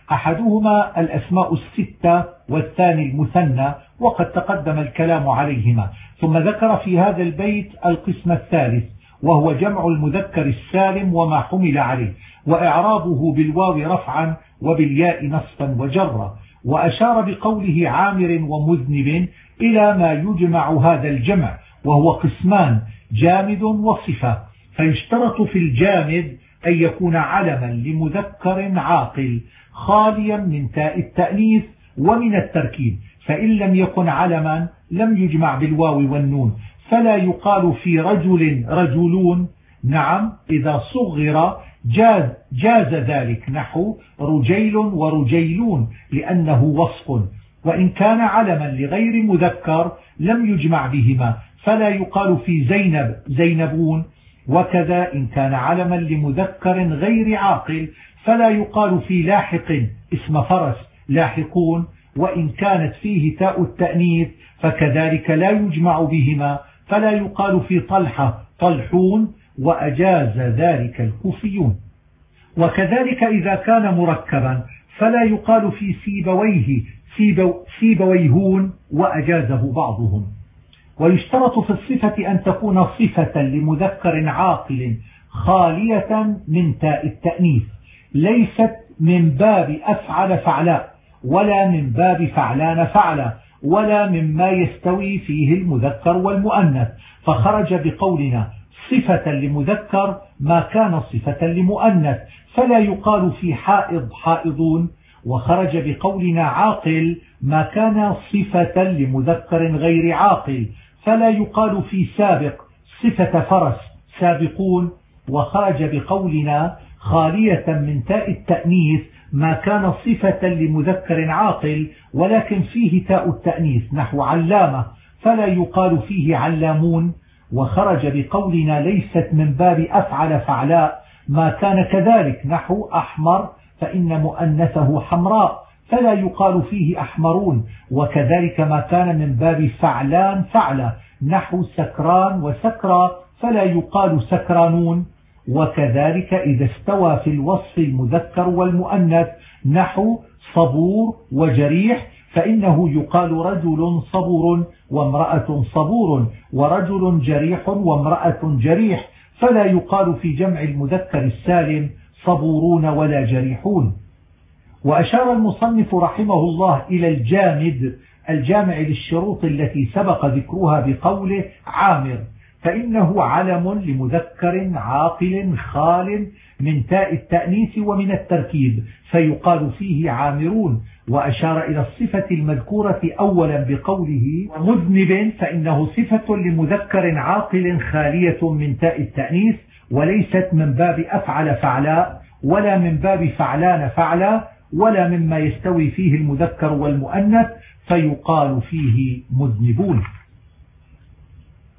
Speaker 1: أحدهما الأسماء 6 والثاني المثنى، وقد تقدم الكلام عليهما. ثم ذكر في هذا البيت القسم الثالث، وهو جمع المذكر السالم وما حمل عليه، وإعرابه بالواو رفعا وبالياء نصبا وجرا. وأشار بقوله عامر ومذنب إلى ما يجمع هذا الجمع، وهو قسمان جامد وصفة. فيشترط في الجامد أن يكون علما لمذكر عاقل خاليا من تاء التأنيث ومن التركيب، فإن لم يكن علما لم يجمع بالواو والنون، فلا يقال في رجل رجلون. نعم، إذا صغر جاز ذلك، نحو رجيل ورجيلون، لأنه وصف. وإن كان علما لغير مذكر لم يجمع بهما، فلا يقال في زينب زينبون. وكذا إن كان علما لمذكر غير عاقل فلا يقال في لاحق اسم فرس لاحقون، وإن كانت فيه تاء التأنيث فكذلك لا يجمع بهما، فلا يقال في طلحة طلحون، وأجاز ذلك الكوفيون. وكذلك إذا كان مركبا فلا يقال في سيبويه سيبويهون، وأجازه بعضهم. ويشترط في الصفة أن تكون صفة لمذكر عاقل خالية من تاء التأنيث، ليست من باب أفعل فعلاء، ولا من باب فعلان فعلا، ولا مما يستوي فيه المذكر والمؤنث، فخرج بقولنا صفة لمذكر ما كان صفة لمؤنث، فلا يقال في حائض حائضون. وخرج بقولنا عاقل ما كان صفة لمذكر غير عاقل، فلا يقال في سابق صفة فرس سابقون. وخرج بقولنا خالية من تاء التأنيث ما كان صفة لمذكر عاقل ولكن فيه تاء التأنيث، نحو علامة، فلا يقال فيه علامون. وخرج بقولنا ليست من باب أفعل فعلاء ما كان كذلك، نحو أحمر، فإن مؤنثه حمراء، فلا يقال فيه أحمرون. وكذلك ما كان من باب فعلان فعلة، نحو سكران وسكرى، فلا يقال سكرانون. وكذلك إذا استوى في الوصف المذكر والمؤنث، نحو صبور وجريح، فإنه يقال رجل صبور وامرأة صبور، ورجل جريح وامرأة جريح، فلا يقال في جمع المذكر السالم صبورون ولا جريحون. وأشار المصنف رحمه الله إلى الجامد الجامع للشروط التي سبق ذكرها بقوله عامر، فإنه علم لمذكر عاقل خال من تاء التأنيث ومن التركيب، فيقال فيه عامرون. وأشار إلى الصفة المذكورة أولا بقوله مذنب، فإنه صفة لمذكر عاقل خالية من تاء التأنيث، وليست من باب أفعل فعلاء، ولا من باب فعلان فعلا، ولا مما يستوي فيه المذكر والمؤنث، فيقال فيه مذنبون.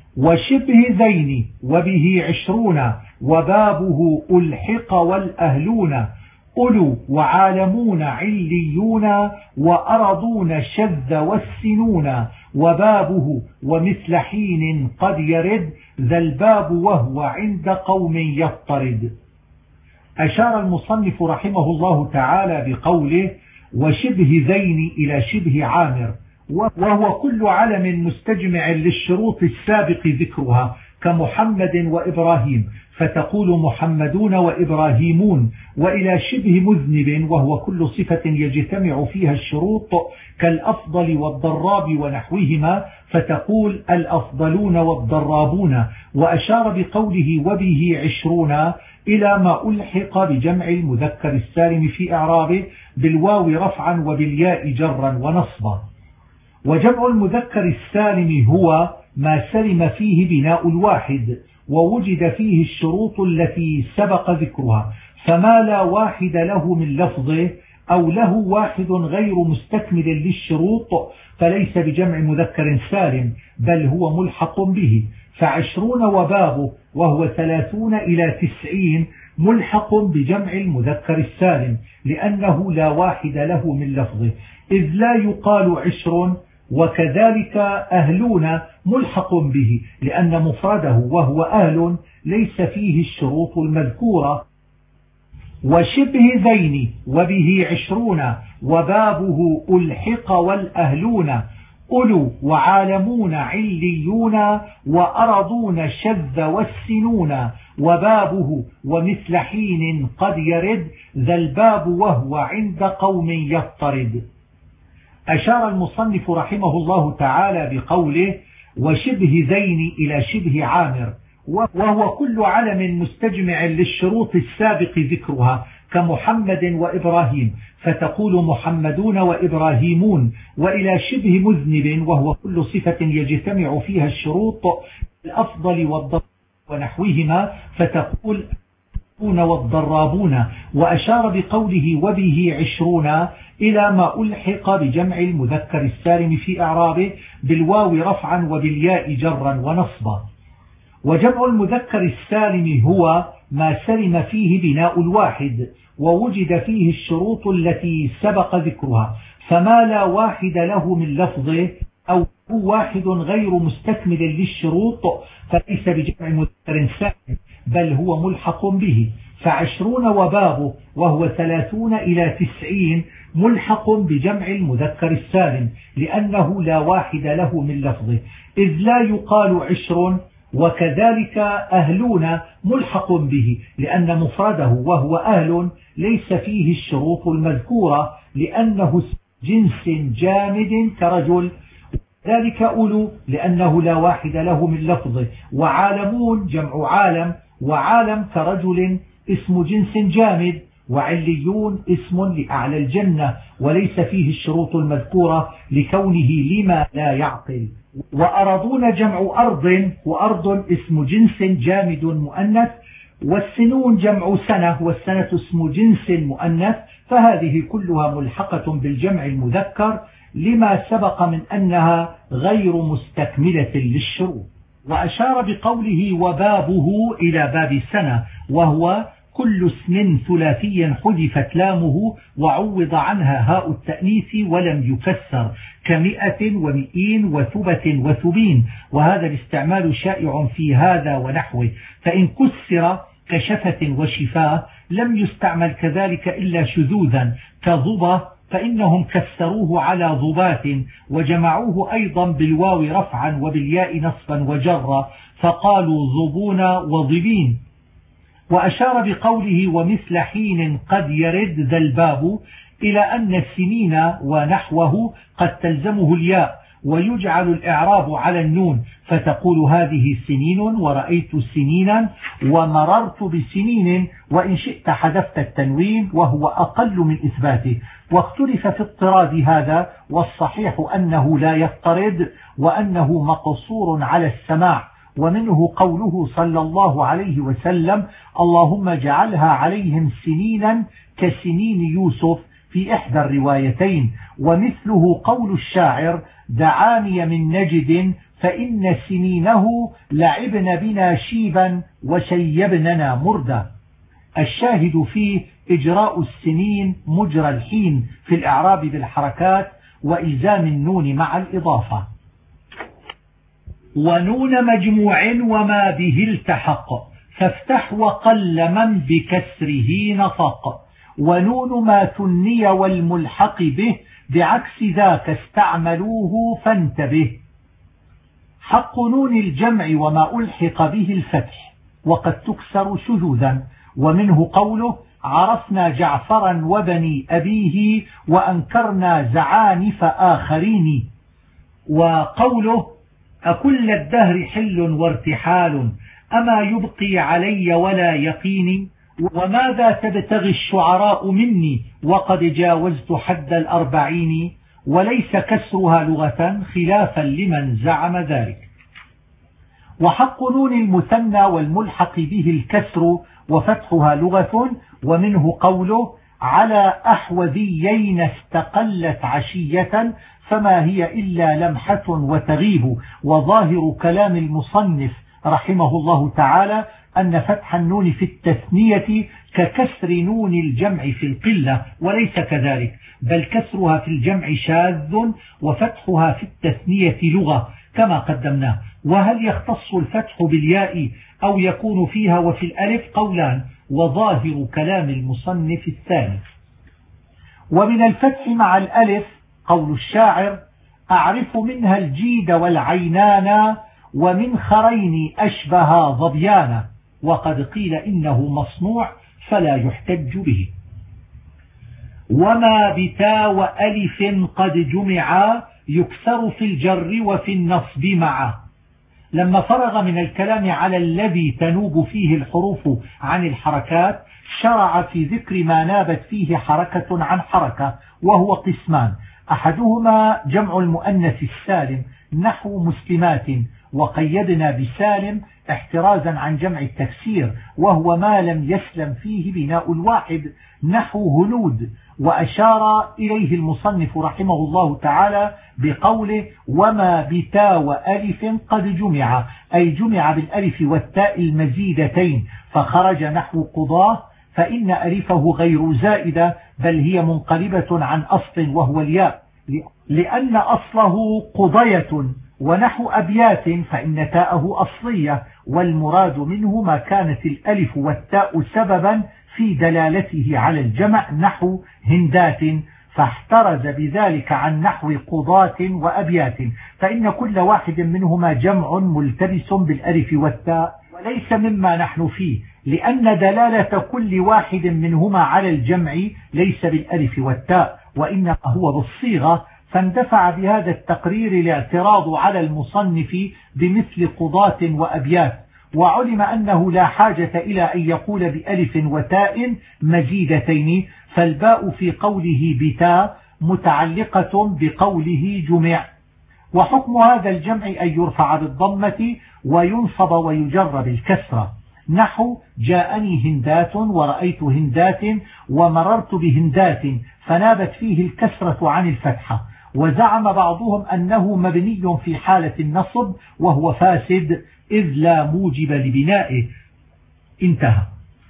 Speaker 1: وشبه ذين وبه 20 وبابه ألحق والأهلون أولو وعالمون عليون وأرضون شذ والسنون وبابه ومثل حين قد يرد ذا الباب وهو عند قوم يضطرد. أشار المصنف رحمه الله تعالى بقوله وشبه ذين إلى شبه عامر، وهو كل علم مستجمع للشروط السابق ذكرها كمحمد وإبراهيم فتقول محمدون وإبراهيمون، وإلى شبه مذنب وهو كل صفة يجتمع فيها الشروط كالأفضل والضراب ونحوهما فتقول الأفضلون والضرابون. وأشار بقوله وبه 20 إلى ما ألحق بجمع المذكر السالم في إعرابه بالواو رفعا وبالياء جرا ونصبا. وجمع المذكر السالم هو ما سلم فيه بناء الواحد ووجد فيه الشروط التي سبق ذكرها، فما لا واحد له من لفظه أو له واحد غير مستكمل للشروط فليس بجمع مذكر سالم بل هو ملحق به. 20 وبابه وهو 30 إلى 90 ملحق بجمع المذكر السالم لأنه لا واحد له من لفظه، إذ لا يقال 20. وكذلك أهلون ملحق به لأن مفرده وهو أهل ليس فيه الشروط المذكورة. وشبه ذين وبه 20 وبابه ألحق والأهلون أولو وعالمون عليون وأرضون شذ والسنون وبابه ومثل حين قد يرد ذا الباب وهو عند قوم يضطرد. أشار المصنف رحمه الله تعالى بقوله وشبه ذين إلى شبه عامر، وهو كل علم مستجمع للشروط السابق ذكرها كمحمد وإبراهيم فتقول محمدون وإبراهيمون، وإلى شبه مذنب وهو كل صفة يجتمع فيها الشروط الأفضل والضراب ونحوهما فتقول والضرابون. وأشار بقوله وبه 20 إلى ما ألحق بجمع المذكر السالم في إعرابه بالواو رفعا وبالياء جرا ونصبا. وجمع المذكر السالم هو ما سلم فيه بناء الواحد ووجد فيه الشروط التي سبق ذكرها، فما لا واحد له من لفظه أو واحد غير مستكمل للشروط فليس بجمع مذكر سالم بل هو ملحق به. 20 وبابه وهو 30 إلى 90 ملحق بجمع المذكر السالم لأنه لا واحد له من لفظه، إذ لا يقال 20. وكذلك أهلون ملحق به لأن مفرده وهو أهل ليس فيه الشروط المذكورة لأنه جنس جامد كرجل، ذلك أولو لأنه لا واحد له من لفظه. وعالمون جمع عالم، وعالم كرجل اسم جنس جامد، وعليون اسم لأعلى الجنة وليس فيه الشروط المذكورة لكونه لما لا يعقل. وأرضون جمع أرض، وأرض اسم جنس جامد مؤنث، والسنون جمع سنة، والسنة اسم جنس مؤنث، فهذه كلها ملحقة بالجمع المذكر لما سبق من أنها غير مستكملة للشروط. وأشار بقوله وبابه إلى باب سنة، وهو كل اسم ثلاثي حذفت لامه وعوض عنها هاء التأنيث ولم يكسر كمئة ومئين وثبة وثبين، وهذا الاستعمال شائع في هذا ونحوه، فإن كسر كشفة وشفاه لم يستعمل كذلك إلا شذوذا كضبة، فإنهم كسروه على ضبات وجمعوه أيضا بالواو رفعا وبالياء نصبا وجرا فقالوا ضبون وضبين. وأشار بقوله ومثل حين قد يرد ذا الباب إلى أن السنين ونحوه قد تلزمه الياء ويجعل الإعراب على النون، فتقول هذه سنين ورأيت سنينا ومررت بسنين، وإن شئت حذفت التنوين وهو أقل من إثباته. واختلف في اضطراد هذا، والصحيح أنه لا يضطرد وأنه مقصور على السماع، ومنه قوله صلى الله عليه وسلم اللهم اجعلها عليهم سنينا كسنين يوسف في إحدى الروايتين. ومثله قول الشاعر دعاني من نجد فإن سنينه لعبن بنا شيبا وشيبننا مردا. الشاهد فيه إجراء السنين مجرى الحين في الإعراب بالحركات وإلزام النون مع الإضافة. ونون مجموع وما به التحق فافتح وقل من بكسره نطق. ونون ما ثني والملحق به بعكس ذاك استعملوه فانتبه. حق نون الجمع وما ألحق به الفتح وقد تكسر شذوذا، ومنه قوله عرفنا جعفرا وبني أبيه وأنكرنا زعانف آخرين. وقوله أكل الدهر حل وارتحال أما يبقي علي ولا يقيني وماذا تبتغي الشعراء مني وقد جاوزت حد 40. وليس كسرها لغة خلافا لمن زعم ذلك. وحق نون المثنى والملحق به الكسر وفتحها لغة، ومنه قوله على أحوذيين استقلت عشية فما هي إلا لمحة وتغيب. وظاهر كلام المصنف رحمه الله تعالى أن فتح النون في التثنية ككسر نون الجمع في القلة، وليس كذلك، بل كسرها في الجمع شاذ وفتحها في التثنية لغة كما قدمناه. وهل يختص الفتح بالياء أو يكون فيها وفي الألف؟ قولان، وظاهر كلام المصنف الثاني. ومن الفتح مع الألف قول الشاعر أعرف منها الجيد والعينان ومن خرين أشبه ظبيانا، وقد قيل إنه مصنوع فلا يحتج به. وما بتا وألف قد جمعا يكسر في الجر وفي النصب معا. لما فرغ من الكلام على الذي تنوب فيه الحروف عن الحركات شرع في ذكر ما نابت فيه حركة عن حركة، وهو قسمان: أحدهما جمع المؤنث السالم نحو مسلمات، وقيدنا بسالم احترازا عن جمع التكسير وهو ما لم يسلم فيه بناء الواحد نحو هنود. وأشار إليه المصنف رحمه الله تعالى بقوله وما بتا وألف قد جمع، أي جمع بالألف والتاء المزيدتين فخرج نحو قضاه، فإن ألفه غير زائدة بل هي منقلبة عن أصل وهو الياء، لأن أصله قضية. ونحو أبيات فإن تاءه أصلية، والمراد منه ما كانت الألف والتاء سببا في دلالته على الجمع نحو هندات، فاحترز بذلك عن نحو قضاة وأبيات، فإن كل واحد منهما جمع ملتبس بالألف والتاء وليس مما نحن فيه، لأن دلالة كل واحد منهما على الجمع ليس بالألف والتاء وإنما هو بالصيغة. فاندفع بهذا التقرير الاعتراض على المصنف بمثل قضاة وأبيات، وعلم أنه لا حاجة إلى أن يقول بألف وتاء مزيدتين، فالباء في قوله بتاء متعلقة بقوله جمع. وحكم هذا الجمع أن يرفع بالضمة وينصب ويجر بالكسرة نحو جاءني هندات ورأيت هندات ومررت بهندات، فنابت فيه الكسرة عن الفتحة. وزعم بعضهم أنه مبني في حالة النصب وهو فاسد إذ لا موجب لبنائه. انتهى.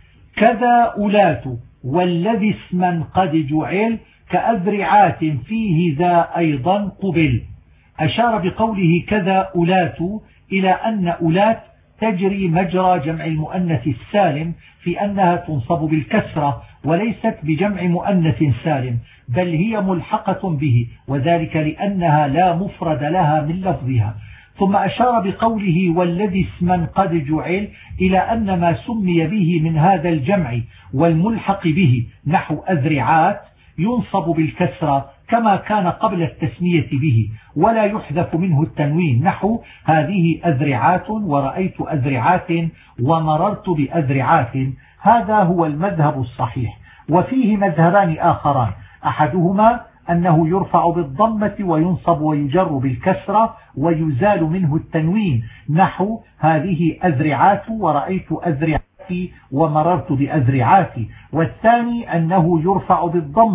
Speaker 1: كذا أولات والذي اسما قد جعل كأذرعات فيه ذا أيضا قبل. أشار بقوله كذا أولات إلى أن أولات تجري مجرى جمع المؤنث السالم في أنها تنصب بالكسرة وليست بجمع مؤنث سالم، بل هي ملحقة به، وذلك لأنها لا مفرد لها من لفظها. ثم أشار بقوله والذي اسما قد جعل إلى أن ما سمي به من هذا الجمع والملحق به نحو أذرعات ينصب بالكسرة كما كان قبل التسمية به، ولا يحذف منه التنوين نحو هذه أذرعات ورأيت أذرعات ومررت بأذرعات. هذا هو المذهب الصحيح. وفيه مذهبان آخران: أحدهما أنه يرفع بالضمة وينصب ويجر بالكسرة ويزال منه التنوين نحو هذه أذرعات ورأيت أذرعات ومررت بأذرعات. والثاني أنه يرفع بالضمة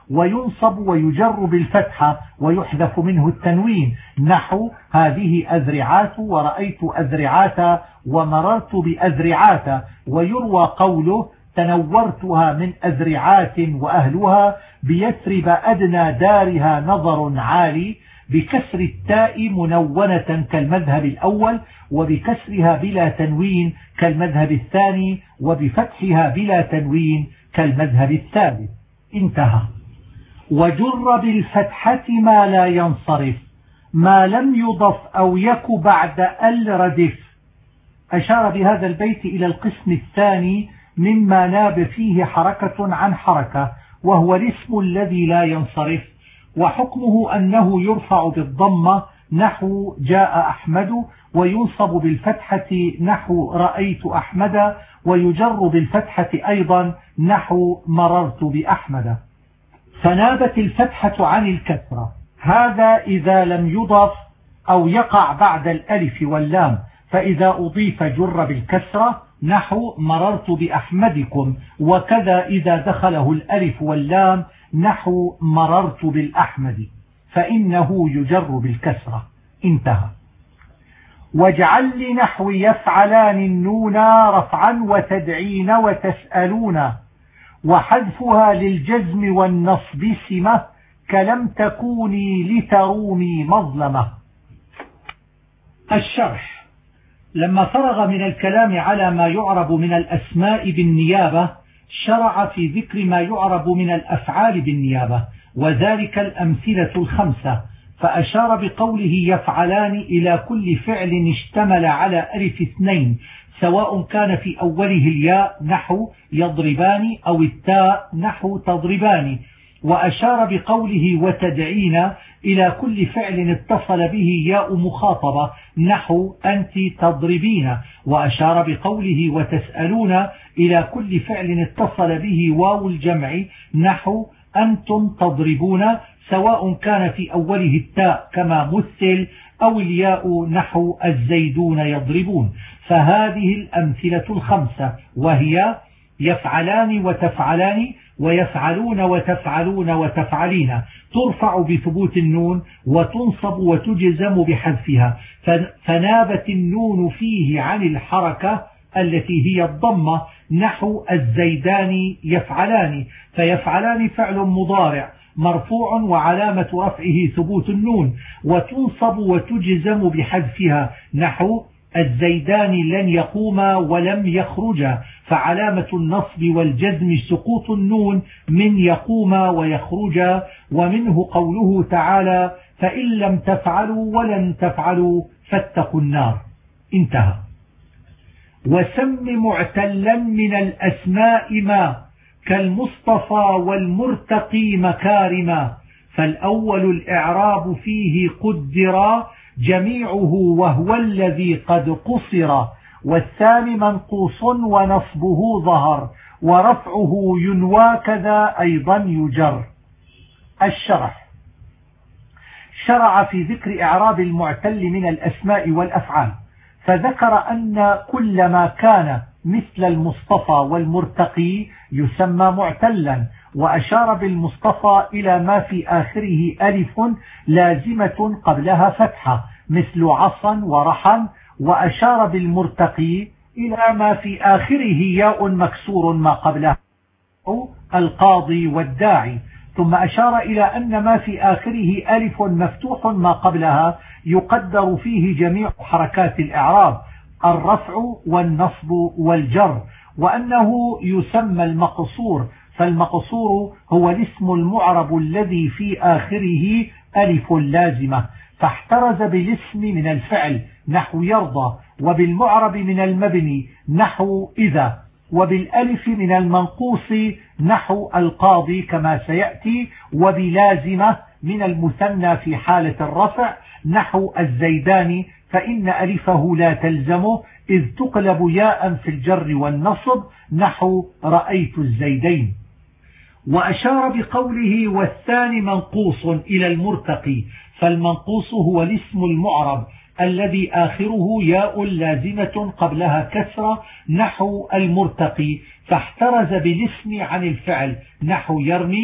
Speaker 1: وينصب ويجر بالفتحة ويحذف منه التنوين، نحو هذه أذرعات ورأيت أذرعات ومررت بأذرعات. ويروى قوله تنورتها من أذرعات وأهلها بيثرب أدنى دارها نظر عالي، بكسر التاء منونة كالمذهب الأول، وبكسرها بلا تنوين كالمذهب الثاني، وبفتحها بلا تنوين كالمذهب الثالث. انتهى. وجر بالفتحة ما لا ينصرف ما لم يضف أو يك بعد ردف. أشار بهذا البيت إلى القسم الثاني مما ناب فيه حركة عن حركة، وهو الاسم الذي لا ينصرف، وحكمه أنه يرفع بالضمة نحو جاء أحمد، وينصب بالفتحة نحو رأيت أحمد، ويجر بالفتحة أيضا نحو مررت بأحمد. فنابت الفتحة عن الكسرة، هذا إذا لم يضف أو يقع بعد الألف واللام، فإذا أضيف جر بالكسرة نحو مررت بأحمدكم، وكذا إذا دخله الألف واللام نحو مررت بالأحمد فإنه يجر بالكسرة. انتهى. واجعل لنحو يفعلان النون رفعا وتدعين وتسألون، وحذفها للجزم والنصب سمة كلم تكوني لترومي مظلمة. الشرح. لما فرغ من الكلام على ما يعرب من الأسماء بالنيابة، شرع في ذكر ما يعرب من الأفعال بالنيابة، وذلك الأمثلة الخمسة. فأشار بقوله يفعلان إلى كل فعل اشتمل على ألف اثنين، سواء كان في أوله الياء نحو يضربان أو التاء نحو تضربان. وأشار بقوله وتدعين إلى كل فعل اتصل به ياء مخاطبة نحو أنت تضربين. وأشار بقوله وتسألون إلى كل فعل اتصل به واو الجمع نحو أنتم تضربون، سواء كان في أوله التاء كما مثل أو الياء نحو الزيدون يضربون. فهذه الأمثلة الخمسة، وهي يفعلان وتفعلان ويفعلون وتفعلون وتفعلين، ترفع بثبوت النون وتنصب وتجزم بحذفها، فنابت النون فيه عن الحركة التي هي الضمة نحو الزيدان يفعلان. فيفعلان فعل مضارع مرفوع وعلامة رفعه ثبوت النون، وتنصب وتجزم بحذفها نحو الزيدان لن يقوما ولم يخرجا، فعلامة النصب والجزم سقوط النون من يقوما ويخرجا. ومنه قوله تعالى فإن لم تفعلوا ولن تفعلوا فاتقوا النار. انتهى. وسم معتلا من الأسماء ما كالمصطفى والمرتقي مكارما، فالأول الإعراب فيه قدرا جميعه وهو الذي قد قصر، والثاني منقوص ونصبه ظهر، ورفعه ينوى كذا أيضا يجر. الشرح. شرع في ذكر إعراب المعتل من الأسماء والأفعال، فذكر أن كل ما كان مثل المصطفى والمرتقي يسمى معتلا، وأشار بالمصطفى إلى ما في آخره ألف لازمة قبلها فتحة مثل عصا ورحا، وأشار بالمرتقي إلى ما في آخره ياء مكسور ما قبلها القاضي والداعي. ثم أشار إلى أن ما في آخره ألف مفتوح ما قبلها يقدر فيه جميع حركات الإعراب الرفع والنصب والجر، وأنه يسمى المقصور، فالمقصور هو الاسم المعرب الذي في آخره ألف لازمة، فاحترز بالاسم من الفعل نحو يرضى، وبالمعرب من المبني نحو إذا، وبالألف من المنقوص نحو القاضي كما سيأتي، وبلازمة من المثنى في حالة الرفع نحو الزيدان، فإن ألفه لا تلزمه إذ تقلب ياء في الجر والنصب نحو رأيت الزيدين. وأشار بقوله والثاني منقوص إلى المرتقي، فالمنقوص هو الاسم المعرب الذي آخره ياء لازمة قبلها كسرة نحو المرتقي، فاحترز بالاسم عن الفعل نحو يرمي،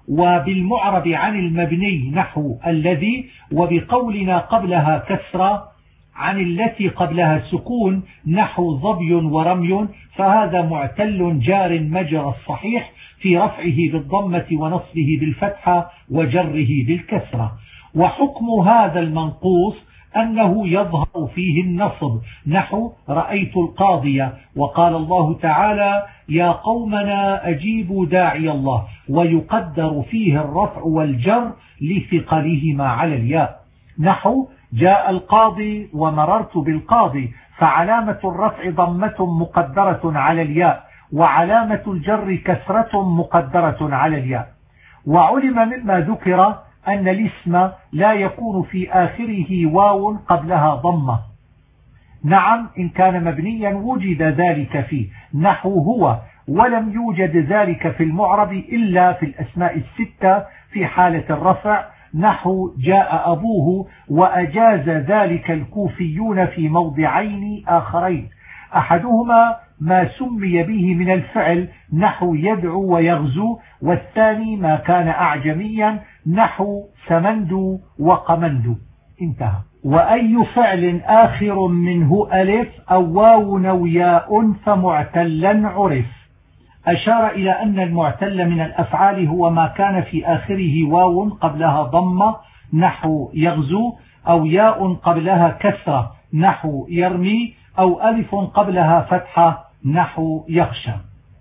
Speaker 1: وبالمعرب عن المبني نحو الذي، وبقولنا قبلها كسرة عن التي قبلها سكون نحو ظبي ورمي، فهذا معتل جار مجرى الصحيح في رفعه بالضمة ونصبه بالفتحة وجره بالكسرة. وحكم هذا المنقوص أنه يظهر فيه النصب نحو رأيت القاضية، وقال الله تعالى يا قومنا أجيبوا داعي الله، ويقدر فيه الرفع والجر لثقلهما على الياء نحو جاء القاضي ومررت بالقاضي، فعلامة الرفع ضمة مقدرة على الياء، وعلامة الجر كسرة مقدرة على الياء. وعلم مما ذكر أن الاسم لا يكون في آخره واو قبلها ضمة. نعم إن كان مبنيا وجد ذلك فيه نحو هو، ولم يوجد ذلك في المعرب إلا في الأسماء الستة في حالة الرفع نحو جاء أبوه، وأجاز ذلك الكوفيون في موضعين آخرين، أحدهما ما سمي به من الفعل نحو يدعو ويغزو، والثاني ما كان أعجميا نحو سمند وقمند. انتهى. وأي فعل آخر منه ألف أو واو أو ياء فمعتلا عرف. أشار إلى أن المعتل من الأفعال هو ما كان في آخره واو قبلها ضمة نحو يغزو، أو ياء قبلها كسرة نحو يرمي، أو ألف قبلها فتحة نحو يخشى.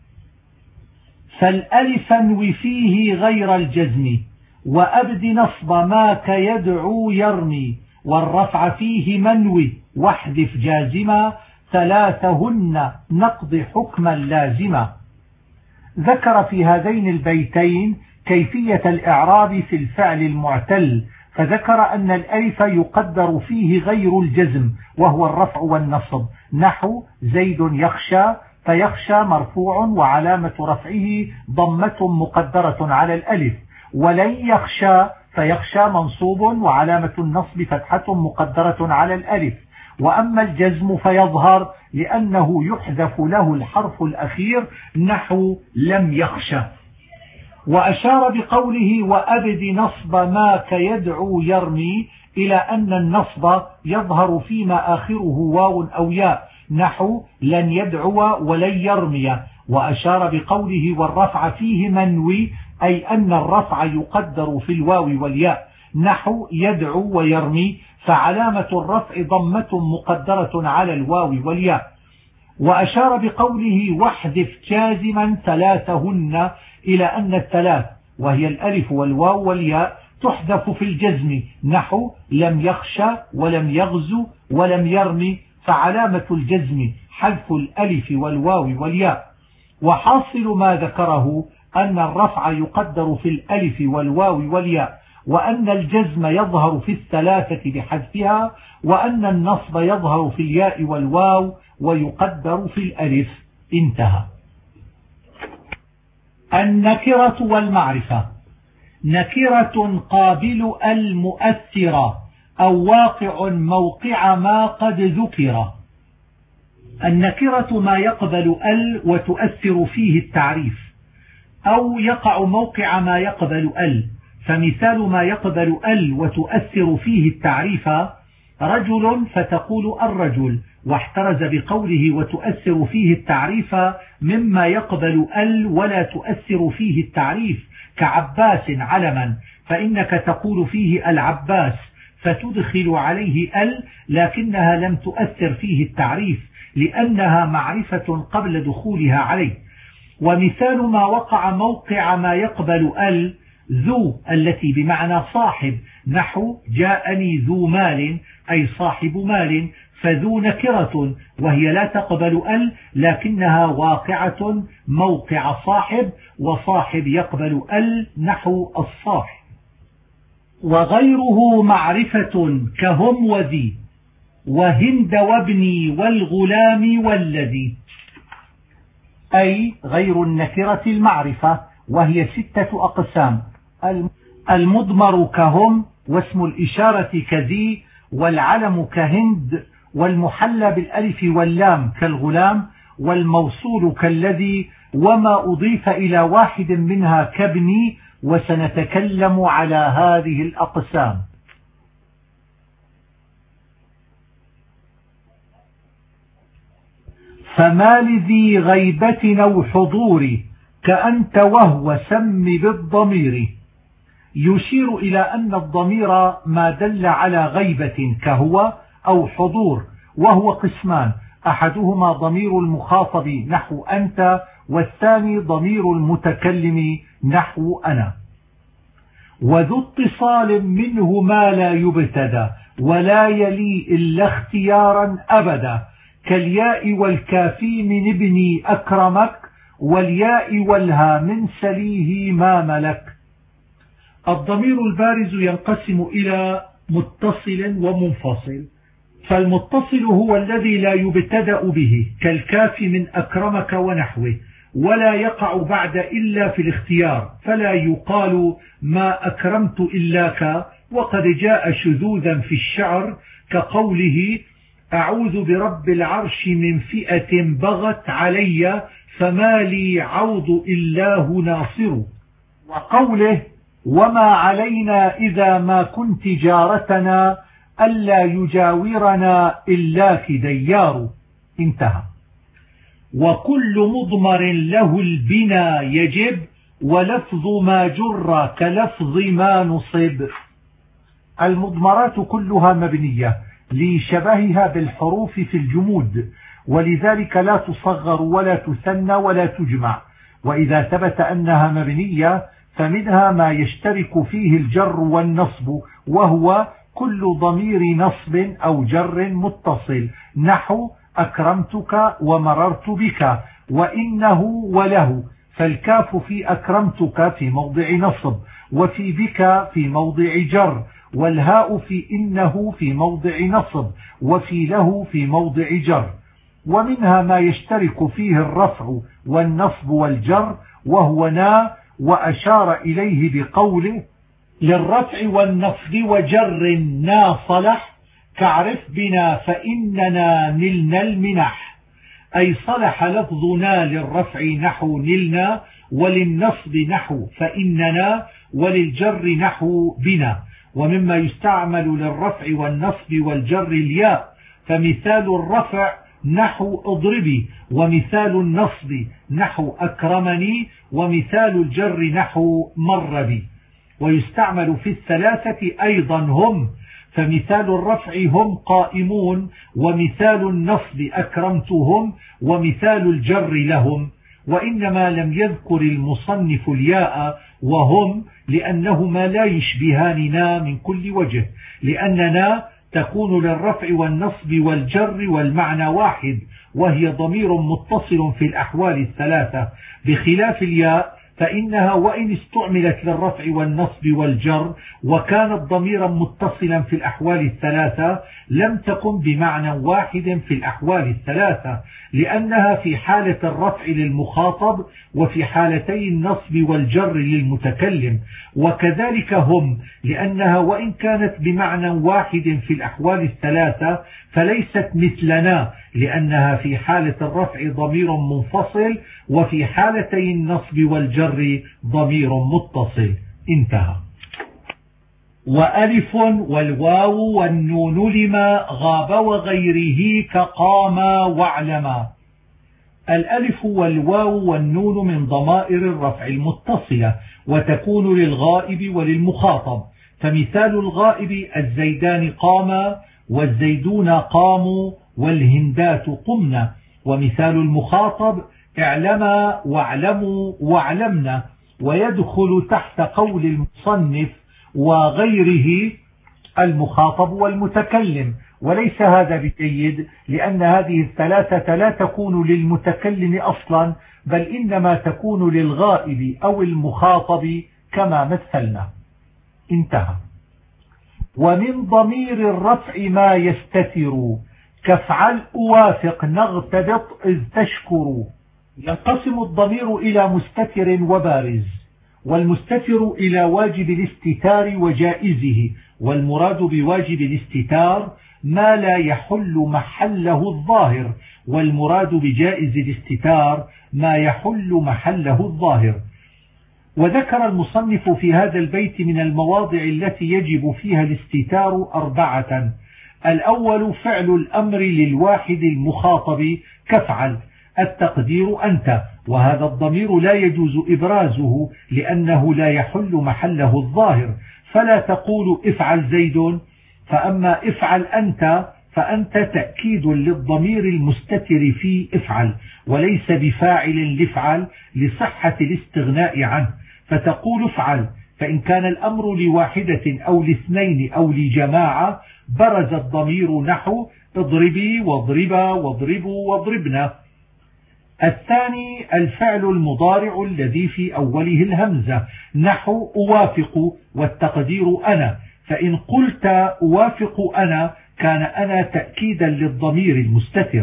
Speaker 1: فالألف انوي فيه غير الجزم، وأبد نصب ما كيدعو يرمي، والرفع فيه منوي واحذف جازما، ثلاثهن نقض حكما لازما. ذكر في هذين البيتين كيفية الإعراب في الفعل المعتل، فذكر أن الألف يقدر فيه غير الجزم وهو الرفع والنصب نحو زيد يخشى، فيخشى مرفوع وعلامة رفعه ضمة مقدرة على الألف، ولن يخشى فيخشى منصوب وعلامة النصب فتحة مقدرة على الألف. وأما الجزم فيظهر لأنه يحذف له الحرف الأخير نحو لم يخشى. وأشار بقوله وأبد نصب ما كيدعو يرمي إلى أن النصب يظهر فيما آخره واو أو ياء نحو لن يدعو ولن يرمي. وأشار بقوله والرفع فيه منوي أي أن الرفع يقدر في الواو والياء نحو يدعو ويرمي، فعلامة الرفع ضمة مقدرة على الواو والياء. وأشار بقوله واحذف جازما ثلاثهن إلى أن الثلاث وهي الألف والواو والياء تحذف في الجزم نحو لم يخشى ولم يغزو ولم يرمي، فعلامة الجزم حذف الألف والواو والياء. وحاصل ما ذكره أن الرفع يقدر في الألف والواو والياء، وأن الجزم يظهر في الثلاثة بحذفها، وأن النصب يظهر في الياء والواو ويقدر في الألف. انتهى. النكرة والمعرفة. نكرة قابل المؤثرة أو واقع موقع ما قد ذكر. النكرة ما يقبل ال وتؤثر فيه التعريف، أو يقع موقع ما يقبل ال. فمثال ما يقبل ال وتؤثر فيه التعريف رجل فتقول الرجل، واحترز بقوله وتؤثر فيه التعريف مما يقبل ال ولا تؤثر فيه التعريف كعباس علما، فإنك تقول فيه العباس فتدخل عليه ال لكنها لم تؤثر فيه التعريف لأنها معرفة قبل دخولها عليه. ومثال ما وقع موقع ما يقبل ال ذو التي بمعنى صاحب نحو جاءني ذو مال أي صاحب مال، فذو نكرة وهي لا تقبل ال لكنها واقعة موقع صاحب، وصاحب يقبل ال نحو الصاحب. وغيره معرفة كهم وذي وهند وابني والغلام والذي، أي غير النكرة المعرفة، وهي 6 أقسام: المضمر كهم، واسم الإشارة كذي، والعلم كهند، والمحلى بالألف واللام كالغلام، والموصول كالذي، وما أضيف إلى واحد منها كابني، وسنتكلم على هذه الأقسام. فما لذي غيبة أو حضور كأنت وهو سم بالضمير، يشير إلى أن الضمير ما دل على غيبة كهو أو حضور، وهو قسمان: أحدهما ضمير المخاطب نحو أنت، والثاني ضمير المتكلم نحو أنا. وذو اتصال منه ما لا يبتدى ولا يلي إلا اختيارا أبدا، كالياء والكافي من ابني أكرمك، والياء والها من سليه ما ملك. الضمير البارز ينقسم إلى متصل ومنفصل، فالمتصل هو الذي لا يبتدأ به كالكاف من أكرمك ونحوه، ولا يقع بعد إلا في الاختيار، فلا يقال ما أكرمت إلاك، وقد جاء شذوذا في الشعر كقوله أعوذ برب العرش من فئة بغت علي فما لي عوض إلاه ناصر، وقوله وما علينا إذا ما كنت جارتنا ألا يجاورنا إلاك ديار. انتهى. وكل مضمر له البنا يجب، ولفظ ما جر كلفظ ما نصب. المضمرات كلها مبنية لشبهها بالحروف في الجمود، ولذلك لا تصغر ولا تثنى ولا تجمع. وإذا ثبت أنها مبنية فمنها ما يشترك فيه الجر والنصب، وهو كل ضمير نصب أو جر متصل، نحو أكرمتك ومررت بك، وإنه وله، فالكاف في أكرمتك في موضع نصب، وفي بك في موضع جر، والهاء في إنه في موضع نصب، وفي له في موضع جر. ومنها ما يشترك فيه الرفع والنصب والجر، وهو نا، وأشار إليه بقوله للرفع والنصب وجر نا صلح، كعرف بنا فإننا نلنا المنح، أي صلح لفظنا للرفع نحو نلنا، وللنصب نحو فإننا، وللجر نحو بنا. ومما يستعمل للرفع والنصب والجر الياء، فمثال الرفع نحو اضربي، ومثال النصب نحو أكرمني، ومثال الجر نحو مر بي. ويستعمل في الثلاثة أيضا هم، فمثال الرفع هم قائمون، ومثال النصب أكرمتهم، ومثال الجر لهم. وإنما لم يذكر المصنف الياء وهم لأنهما لا يشبهاننا من كل وجه، لأننا تكون للرفع والنصب والجر والمعنى واحد، وهي ضمير متصل في الأحوال الثلاثة، بخلاف الياء فإنها وإن استعملت للرفع والنصب والجر وكانت ضميرا متصلا في الأحوال الثلاثة، لم تكن بمعنى واحد في الأحوال الثلاثة، لأنها في حالة الرفع للمخاطب وفي حالتي النصب والجر للمتكلم. وكذلك هم، لأنها وإن كانت بمعنى واحد في الأحوال الثلاثة فليست مثلنا، لأنها في حالة الرفع ضمير منفصل، وفي حالتي النصب والجر ضمير متصل. انتهى. وألف والواو والنون لما غاب وغيره كقاما واعلما. الألف والواو والنون من ضمائر الرفع المتصلة، وتكون للغائب وللمخاطب. فمثال الغائب الزيدان قاما، والزيدون قاموا، والهندات قمنا. ومثال المخاطب اعلما واعلموا واعلمنا. ويدخل تحت قول المصنف وغيره المخاطب والمتكلم، وليس هذا بجيد، لأن هذه الثلاثة لا تكون للمتكلم أصلا، بل إنما تكون للغائب أو المخاطب كما مثلنا. انتهى. ومن ضمير الرفع ما يستتر، كافعل أوافق نغتبط إذ تشكر. ينقسم الضمير إلى مستتر وبارز، والمستتر إلى واجب الاستتار وجائزه. والمراد بواجب الاستتار ما لا يحل محله الظاهر، والمراد بجائز الاستتار ما يحل محله الظاهر. وذكر المصنف في هذا البيت من المواضع التي يجب فيها الاستتار 4. الأول فعل الأمر للواحد المخاطب كفعل، التقدير أنت، وهذا الضمير لا يجوز إبرازه لأنه لا يحل محله الظاهر، فلا تقول افعل زيد. فأما افعل أنت فأنت تأكيد للضمير المستتر في افعل، وليس بفاعل لافعل لصحة الاستغناء عنه، فتقول افعل. فإن كان الأمر لواحدة أو لاثنين أو لجماعة برز الضمير نحو اضربي واضربا واضربوا واضربنا. الثاني الفعل المضارع الذي في أوله الهمزة نحو أوافق، والتقدير أنا، فإن قلت أوافق أنا كان أنا تأكيدا للضمير المستتر.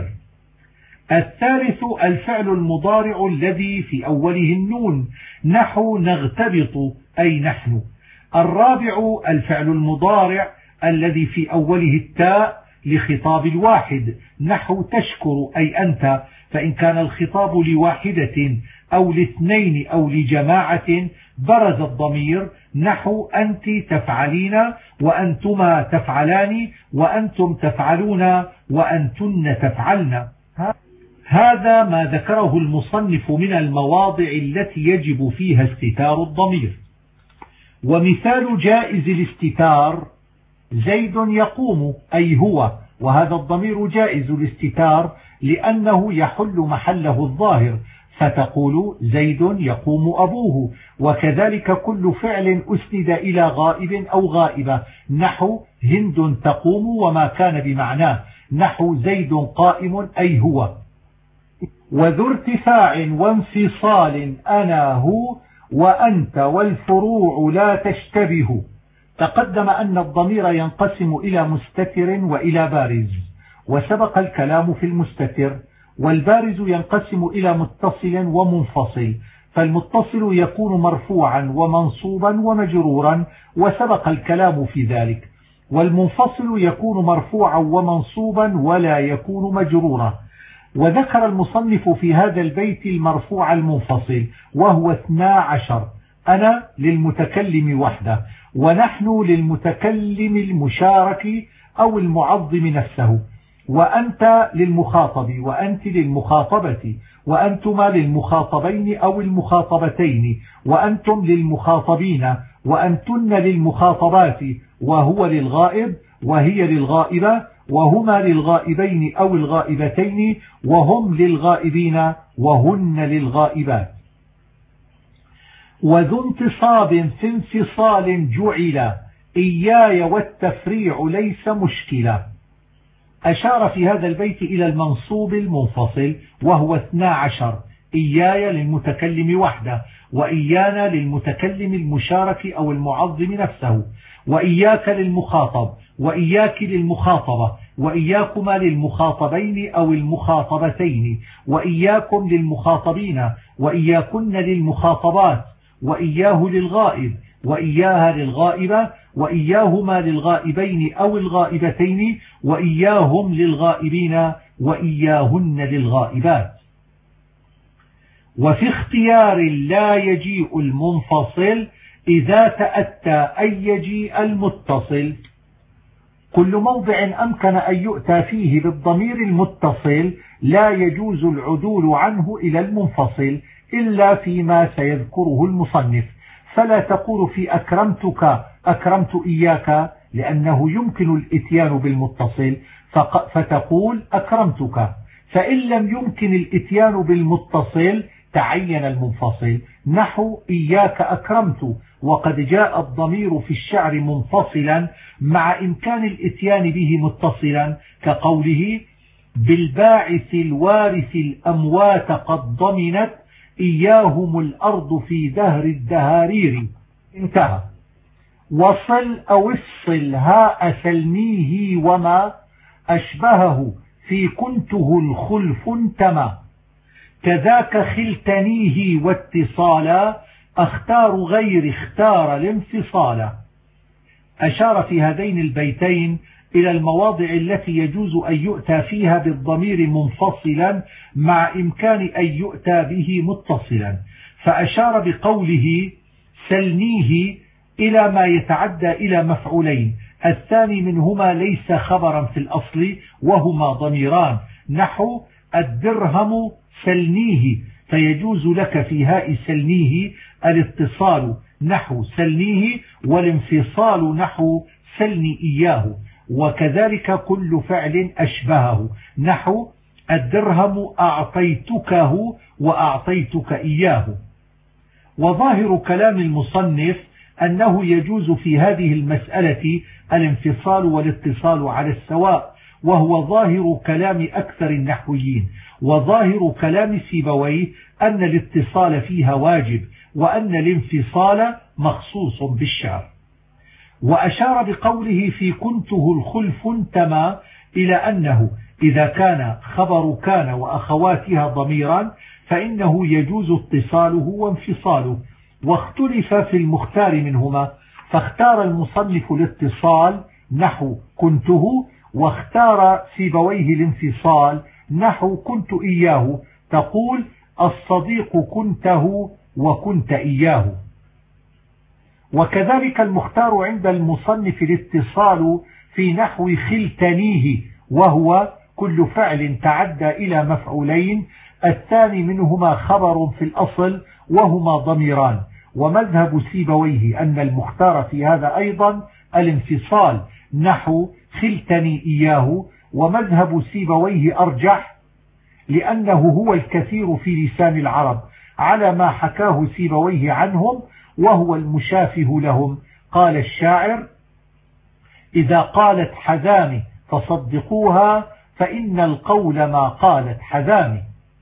Speaker 1: الثالث الفعل المضارع الذي في أوله النون نحو نغتبط أي نحن. الرابع الفعل المضارع الذي في أوله التاء لخطاب الواحد نحو تشكر أي أنت، فإن كان الخطاب لواحدة أو لاثنين أو لجماعة برز الضمير نحو أنت تفعلين وأنتما تفعلان وأنتم تفعلون وأنتن تفعلن. هذا ما ذكره المصنف من المواضع التي يجب فيها استتار الضمير. ومثال جائز الاستتار زيد يقوم أي هو، وهذا الضمير جائز الاستتار لأنه يحل محله الظاهر، فتقول زيد يقوم أبوه. وكذلك كل فعل أسند إلى غائب أو غائبة نحو هند تقوم وما كان بمعناه نحو زيد قائم أي هو. وذو ارتفاع وانفصال أنا هو وأنت والفروع لا تشتبه. تقدم أن الضمير ينقسم إلى مستتر وإلى بارز، وسبق الكلام في المستتر. والبارز ينقسم إلى متصل ومنفصل، فالمتصل يكون مرفوعا ومنصوبا ومجرورا، وسبق الكلام في ذلك. والمنفصل يكون مرفوعا ومنصوبا ولا يكون مجرورا. وذكر المصنف في هذا البيت المرفوع المنفصل وهو 12: أنا للمتكلم وحده، ونحن للمتكلم المشارك أو المعظم نفسه، وأنت للمخاطب، وأنت للمخاطبة، وأنتما للمخاطبين أو المخاطبتين، وأنتم للمخاطبين، وأنتن للمخاطبات، وهو للغائب وهي للغائبة، وهما للغائبين أو الغائبتين، وهم للغائبين وهن للغائبات. وذو انتصاب في انفصال جعل إياي والتفريع ليس مشكلة. أشار في هذا البيت إلى المنصوب المنفصل وهو 12: إياي للمتكلم وحده، وإيانا للمتكلم المشارك أو المعظم نفسه، وإياك للمخاطب، وإياك للمخاطبة، وإياكما للمخاطبين أو المخاطبتين، وإياكم للمخاطبين، وإياكن للمخاطبات، وإياه للغائب، وإياها للغائبة، وإياهما للغائبين أو الغائبتين، وإياهم للغائبين، وإياهن للغائبات. وفي اختيار لا يجيء المنفصل إذا تأتى أن يجيء المتصل. كل موضع أمكن أن يؤتى فيه بالضمير المتصل لا يجوز العدول عنه إلى المنفصل إلا فيما سيذكره المصنف. فلا تقول في أكرمتك أكرمت إياك لأنه يمكن الإتيان بالمتصل، فتقول أكرمتك. فإن لم يمكن الإتيان بالمتصل تعين المنفصل نحو إياك أكرمت، وقد جاء الضمير في الشعر منفصلا مع إمكان الإتيان به متصلا كقوله بالباعث الوارث الأموات قد ضمنت إياهم الأرض في دهر الدهارير. انتهى. وصل أو افصل هاء سلميه وما أشبهه في كنته الخلف انتمى، كذاك خلتنيه واتصالا اختار غير اختار الانفصالا. أشار في هذين البيتين إلى المواضع التي يجوز أن يؤتى فيها بالضمير منفصلا مع إمكان أن يؤتى به متصلا. فأشار بقوله سلنيه إلى ما يتعدى إلى مفعولين، الثاني منهما ليس خبرا في الأصل وهما ضميران، نحو الدرهم سلنيه، فيجوز لك في هاء سلنيه الاتصال نحو سلنيه، والانفصال نحو سلني إياه، وكذلك كل فعل أشبهه نحو الدرهم أعطيتكه وأعطيتك إياه. وظاهر كلام المصنف أنه يجوز في هذه المسألة الانفصال والاتصال على السواء، وهو ظاهر كلام أكثر النحويين، وظاهر كلام سيبويه أن الاتصال فيها واجب، وأن الانفصال مخصوص بالشعر. وأشار بقوله في كنته الخلف انتمى إلى أنه إذا كان خبر كان وأخواتها ضميرا فإنه يجوز اتصاله وانفصاله، واختلف في المختار منهما، فاختار المصنف الاتصال نحو كنته، واختار سيبويه الانفصال نحو كنت إياه، تقول الصديق كنته وكنت إياه. وكذلك المختار عند المصنف الاتصال في نحو خلتنيه، وهو كل فعل تعدى إلى مفعولين، الثاني منهما خبر في الأصل وهما ضميران. ومذهب سيبويه أن المختار في هذا أيضا الانفصال نحو خلتني إياه، ومذهب سيبويه أرجح لأنه هو الكثير في لسان العرب على ما حكاه سيبويه عنهم، وهو المشافه لهم. قال الشاعر: إذا قالت حذامي فصدقوها فإن القول ما قالت حذامي.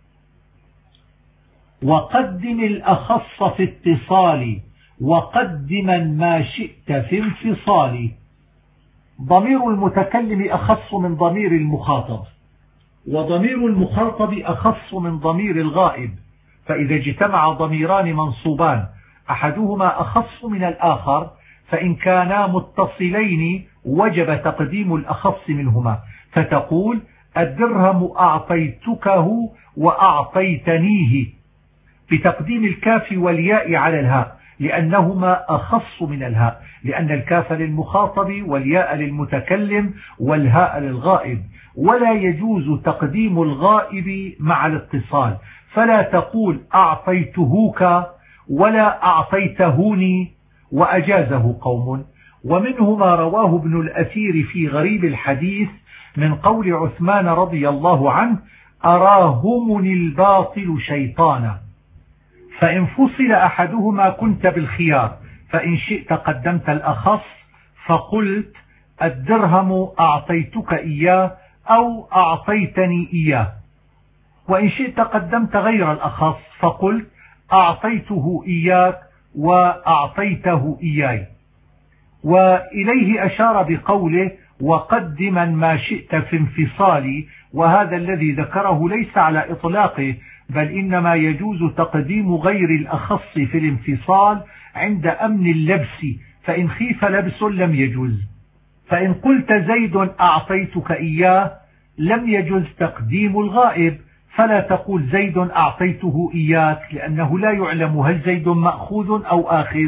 Speaker 1: وقدم الأخص في اتصال وقدما ما شئت في انفصال. ضمير المتكلم أخص من ضمير المخاطب، وضمير المخاطب أخص من ضمير الغائب، فإذا اجتمع ضميران منصوبان أحدهما أخص من الآخر فإن كانا متصلين وجب تقديم الأخص منهما، فتقول الدرهم أعطيتكه وأعطيتنيه بتقديم الكاف والياء على الهاء لأنهما أخص من الهاء، لأن الكاف للمخاطب والياء للمتكلم والهاء للغائب، ولا يجوز تقديم الغائب مع الاتصال، فلا تقول أعطيتهوك ولا أعطيتهوني، وأجازه قوم. ومنه ما رواه ابن الأثير في غريب الحديث من قول عثمان رضي الله عنه: أراهمني الباطل شيطانا. فإن فصل أحدهما كنت بالخيار، فإن شئت قدمت الأخص فقلت الدرهم أعطيتك إياه أو أعطيتني إياه، وإن شئت قدمت غير الأخص فقلت أعطيته إياك وأعطيته إياي. وإليه أشار بقوله وقدما ما شئت في انفصالي، وهذا الذي ذكره ليس على إطلاقه، بل إنما يجوز تقديم غير الأخص في الانفصال عند أمن اللبس، فإن خيف لبس لم يجوز. فإن قلت زيد أعطيتك إياه لم يجوز تقديم الغائب، فلا تقول زيد أعطيته إياك، لأنه لا يعلم هل زيد مأخوذ أو آخذ.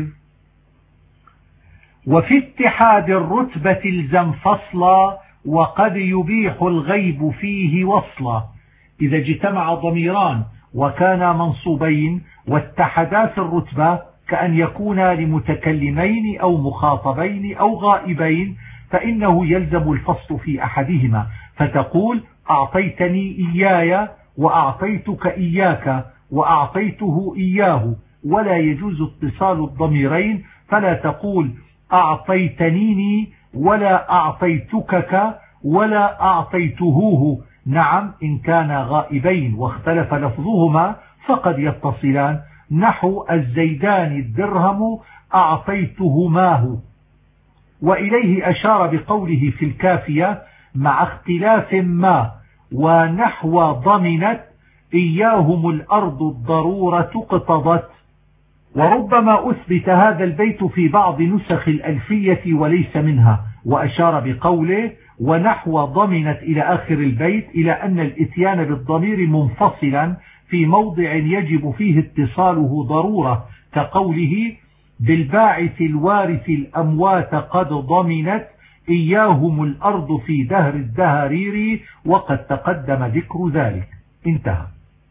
Speaker 1: وفي اتحاد الرتبة الزم فصلا، وقد يبيح الغيب فيه وصلا. إذا اجتمع ضميران وكانا منصوبين واتحدا في الرتبة كأن يكونا لمتكلمين أو مخاطبين أو غائبين، فإنه يلزم الفصل في أحدهما، فتقول أعطيتني إياي وأعطيتك إياك وأعطيته إياه، ولا يجوز اتصال الضميرين، فلا تقول أعطيتنيني ولا أعطيتكك ولا أعطيتهوه. نعم إن كانا غائبين واختلف لفظهما فقد يتصلان، نحو الزيدان الدرهم أعطيتهماه. وإليه أشار بقوله في الكافية مع اختلاف ما، ونحو ضمنت إياهم الأرض الضرورة اقتضت. وربما أثبت هذا البيت في بعض نسخ الألفية وليس منها، وأشار بقوله ونحو ضمنت إلى آخر البيت إلى أن الإتيان بالضمير منفصلا في موضع يجب فيه اتصاله ضرورة، كقوله بالباعث الوارث الأموات قد ضمنت إياهم الأرض في دهر الدهارير وقد تقدم ذكر ذلك. انتهى.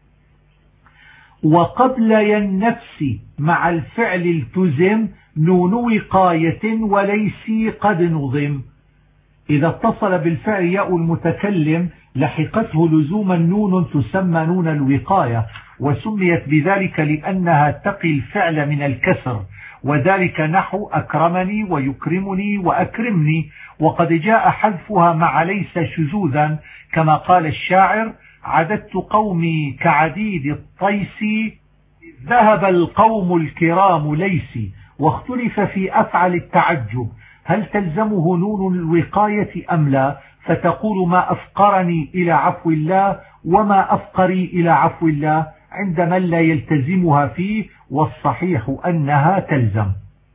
Speaker 1: وقبل النفس مع الفعل التزم نون وقاية وليس قد نظم. إذا اتصل بالفعل ياء المتكلم لحقته لزوما نون تسمى نون الوقاية، وسميت بذلك لأنها تقي الفعل من الكسر، وذلك نحو أكرمني ويكرمني وأكرمني. وقد جاء حذفها مع ليس شذوذا، كما قال الشاعر: عددت قومي كعديد الطيس ذهب القوم الكرام ليسي. واختلف في أفعل التعجب، هل تلزمه نون الوقاية أم لا؟ فتقول ما أفقرني إلى عفو الله وما أفقري إلى عفو الله عند من لا يلتزمها فيه، والصحيح أنها تلزم.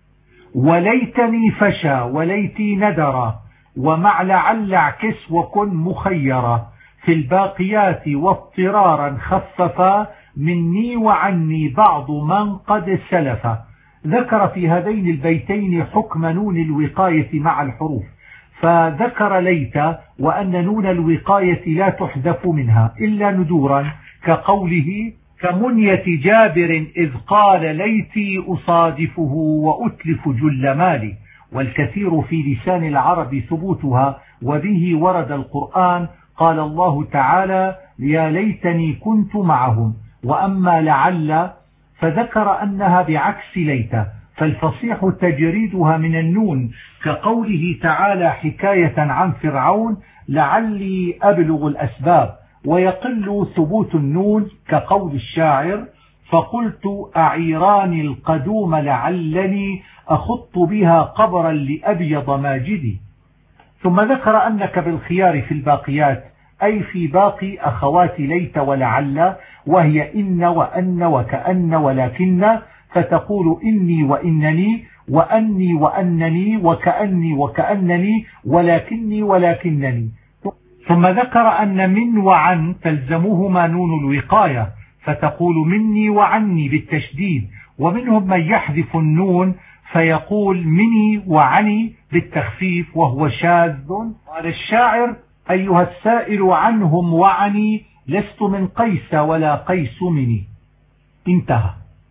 Speaker 1: وليتني فشى وليتي ندرا ومع لعل اعكس وكن مخيرا في الباقيات واضطرارا خففا مني وعني بعض من قد سلفا. ذكر في هذين البيتين حكم نون الوقاية مع الحروف، فذكر ليت وأن نون الوقاية لا تحذف منها إلا ندورا، كقوله: كمنية جابر إذ قال ليتي أصادفه وأتلف جل مالي. والكثير في لسان العرب ثبوتها، وبه ورد القرآن. قال الله تعالى: يا ليتني كنت معهم. وأما لعل فذكر أنها بعكس ليت، فالفصيح تجريدها من النون، كقوله تعالى حكاية عن فرعون: لعلي أبلغ الأسباب. ويقل ثبوت النون كقول الشاعر: فقلت أعيران القدوم لعلني أخط بها قبرا لأبيض ماجدي. ثم ذكر أنك بالخيار في الباقيات، أي في باقي أخوات ليت ولعل، وهي إن وأن وكأن ولكن، فتقول إني وإنني وأني وأنني وكأني وكأنني ولكني ولكنني. ثم ذكر أن من وعن تلزمهما نون الوقاية، فتقول مني وعني بالتشديد. ومنهم من يحذف النون فيقول مني وعني بالتخفيف وهو شاذ. قال الشاعر: أيها السائل عنهم وعني لست من قيس ولا قيس مني. انتهى.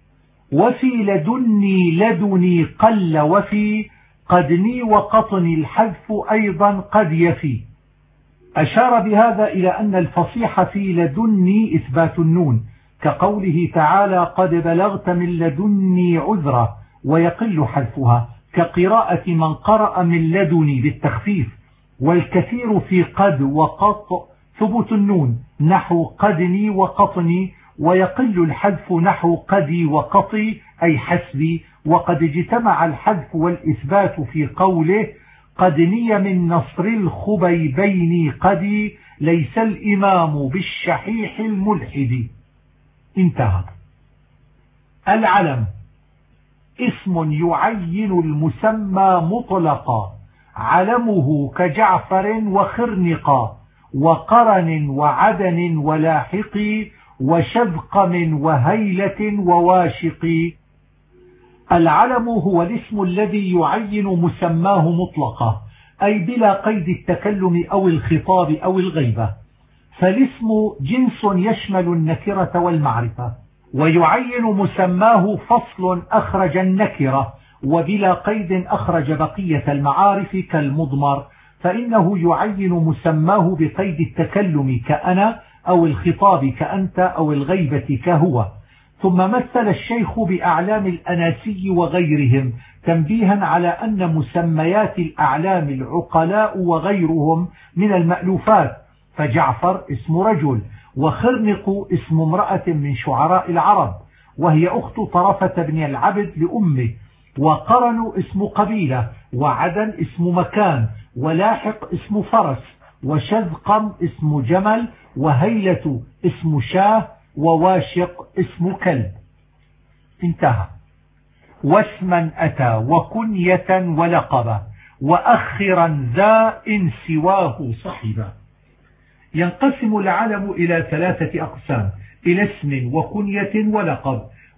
Speaker 1: وفي لدني لدني قل وفي قدني وقطني الحذف أيضا قد يفي. أشار بهذا إلى أن الفصيح في لدني إثبات النون، كقوله تعالى: قد بلغت من لدني عذرا، ويقل حذفها، كقراءة من قرأ من لدني بالتخفيف. والكثير في قد وقط ثبوت النون، نحو قدني وقطني، ويقل الحذف نحو قدي وقطي أي حسبي. وقد اجتمع الحذف والإثبات في قوله: قدني من نصر الخبيبين قدي ليس الإمام بالشحيح الملحد. انتهى. العلم اسم يعين المسمى مطلقا، علمه كجعفر وخرنقا وقرن وعدن ولاحق وشذقم وهيلة وواشق. العلم هو الاسم الذي يعين مسماه مطلقا، أي بلا قيد التكلم أو الخطاب أو الغيبة. فالاسم جنس يشمل النكرة والمعرفة، ويعين مسماه فصل أخرج النكرة، وبلا قيد أخرج بقية المعارف كالمضمر، فإنه يعين مسماه بقيد التكلم كأنا، أو الخطاب كأنت، أو الغيبة كهو. ثم مثل الشيخ بأعلام الأناسي وغيرهم، تنبيها على أن مسميات الأعلام العقلاء وغيرهم من المألوفات، فجعفر اسم رجل، وخرنق اسم امرأة من شعراء العرب وهي أخت طرفة بن العبد لأمه، وقرن اسم قبيلة، وعدن اسم مكان، ولاحق اسم فرس، وشذقم اسم جمل، وهيلة اسم شاه، وواشق اسم كلب. انتهى. واسما أتى وكنية ولقبا وأخرا ذا إن سواه صحبا. ينقسم العلم إلى 3 أقسام: إلى اسم وكنية ولقب.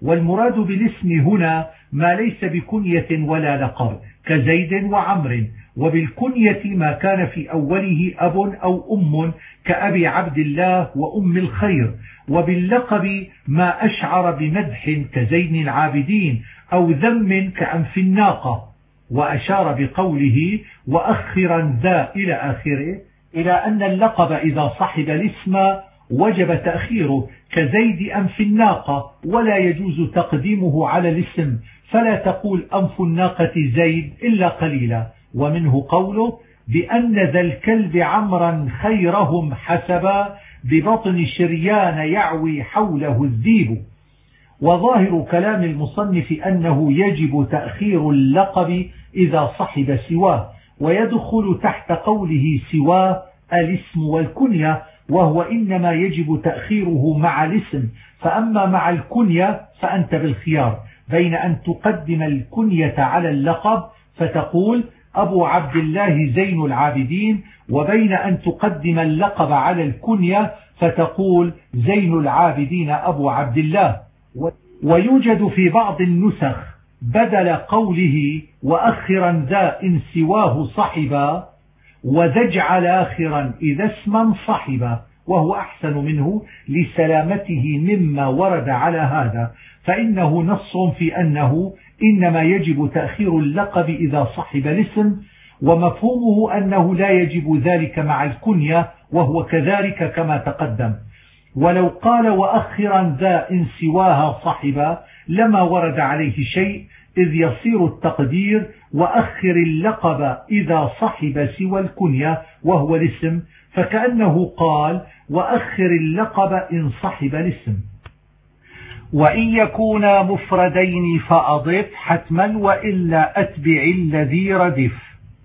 Speaker 1: والمراد بالاسم هنا ما ليس بكنية ولا لقب كزيد وعمر، وبالكنية ما كان في أوله أب أو أم كأبي عبد الله وأم الخير، وباللقب ما أشعر بمدح كزين العابدين أو ذم كأنف الناقة. وأشار بقوله وأخرا ذا إلى آخره إلى أن اللقب إذا صحب الاسم وجب تأخيره كزيد أنف الناقة، ولا يجوز تقديمه على الاسم، فلا تقول أنف الناقة زيد إلا قليلا. ومنه قوله بأن ذا الكلب عمرا خيرهم حسبا ببطن شريان يعوي حوله الذيب. وظاهر كلام المصنف أنه يجب تأخير اللقب إذا صحب سواه، ويدخل تحت قوله سواه الاسم والكنية، وهو إنما يجب تأخيره مع الاسم، فأما مع الكنية فأنت بالخيار بين أن تقدم الكنية على اللقب فتقول أبو عبد الله زين العابدين، وبين أن تقدم اللقب على الكنية فتقول زين العابدين أبو عبد الله. ويوجد في بعض النسخ بدل قوله وأخرا ذا إن سواه صحبا وذجعل آخرا إذا اسما صحبا، وهو أحسن منه لسلامته مما ورد على هذا، فإنه نص في أنه إنما يجب تأخير اللقب إذا صحب الاسم، ومفهومه أنه لا يجب ذلك مع الكنية، وهو كذلك كما تقدم. ولو قال وأخرا ذا إن سواها صحبا لما ورد عليه شيء، إذ يصير التقدير وأخر اللقب إذا صحب سوى الكنية وهو الاسم، فكأنه قال وأخر اللقب إن صحب الاسم. وإن يكونا مفردين فأضف حتما وإلا أتبع الذي ردف.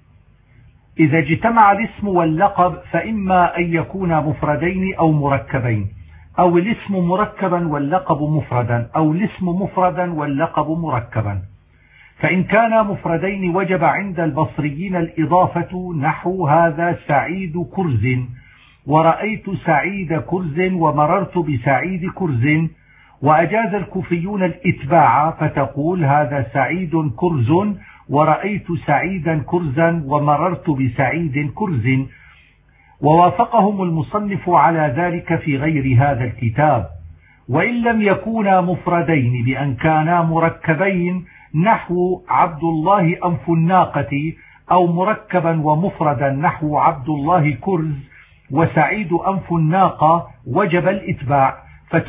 Speaker 1: إذا اجتمع الاسم واللقب فإما أن يكونا مفردين أو مركبين، أو الاسم مركبا واللقب مفردا، أو الاسم مفردا واللقب مركبا. فإن كانا مفردين وجب عند البصريين الإضافة، نحو هذا سعيد كرز، ورأيت سعيد كرز، ومررت بسعيد كرز. وأجاز الكوفيون الإتباع فتقول هذا سعيد كرز، ورأيت سعيدا كرزا، ومررت بسعيد كرز. ووافقهم المصنف على ذلك في غير هذا الكتاب. وإن لم يكونا مفردين بأن كانا مركبين، نحو عبد الله أنف الناقة، أو مركبا ومفردا نحو عبد الله كرز وسعيد أنف الناقة، وجب الإتباع،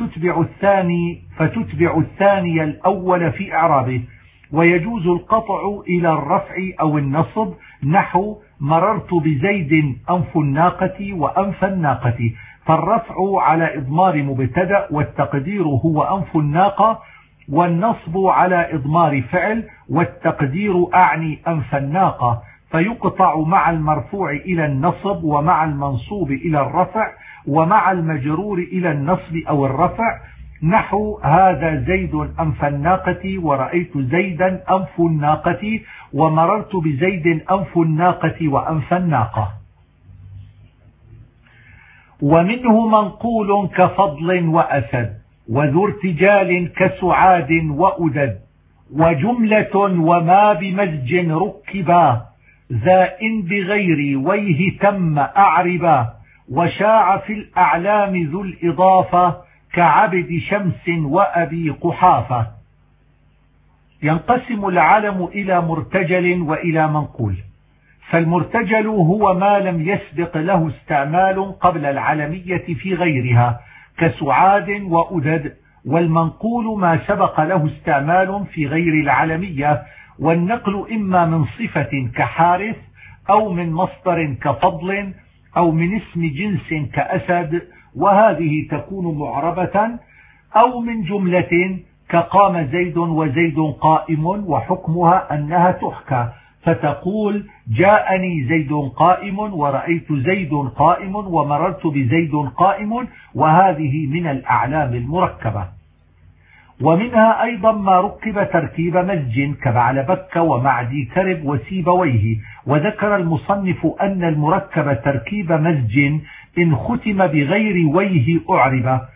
Speaker 1: فتتبع الثاني الأول في إعرابه. ويجوز القطع إلى الرفع أو النصب، نحو مررت بزيد أنف الناقة وأنف الناقة، فالرفع على إضمار مبتدأ والتقدير هو أنف الناقة، والنصب على إضمار فعل والتقدير أعني أنف الناقة، فيقطع مع المرفوع إلى النصب ومع المنصوب إلى الرفع ومع المجرور إلى النصب أو الرفع، نحو هذا زيد أنف الناقة، ورأيت زيدا أنف الناقة، ومررت بزيد أنف الناقة وأنف الناقة. ومنه منقول كفضل وأسد، وذو ارتجال كسعاد وأدد، وجملة وما بمزج ركبا، ذا إن بغير ويه تم أعربا، وشاع في الأعلام ذو الإضافة كعبد شمس وأبي قحافة. ينقسم العلم إلى مرتجل وإلى منقول. فالمرتجل هو ما لم يسبق له استعمال قبل العلمية في غيرها كسعاد وأدد، والمنقول ما سبق له استعمال في غير العلمية. والنقل إما من صفة كحارث، أو من مصدر كفضل، أو من اسم جنس كأسد، وهذه تكون معربة، أو من جملة كقام زيد وزيد قائم، وحكمها أنها تحكى، فتقول جاءني زيد قائم، ورأيت زيد قائم، ومررت بزيد قائم، وهذه من الأعلام المركبة. ومنها أيضا ما ركب تركيب مزج كبعلبك ومعدي كرب وسيبويه. وذكر المصنف أن المركب تركيب مزج إن ختم بغير ويه أعرب،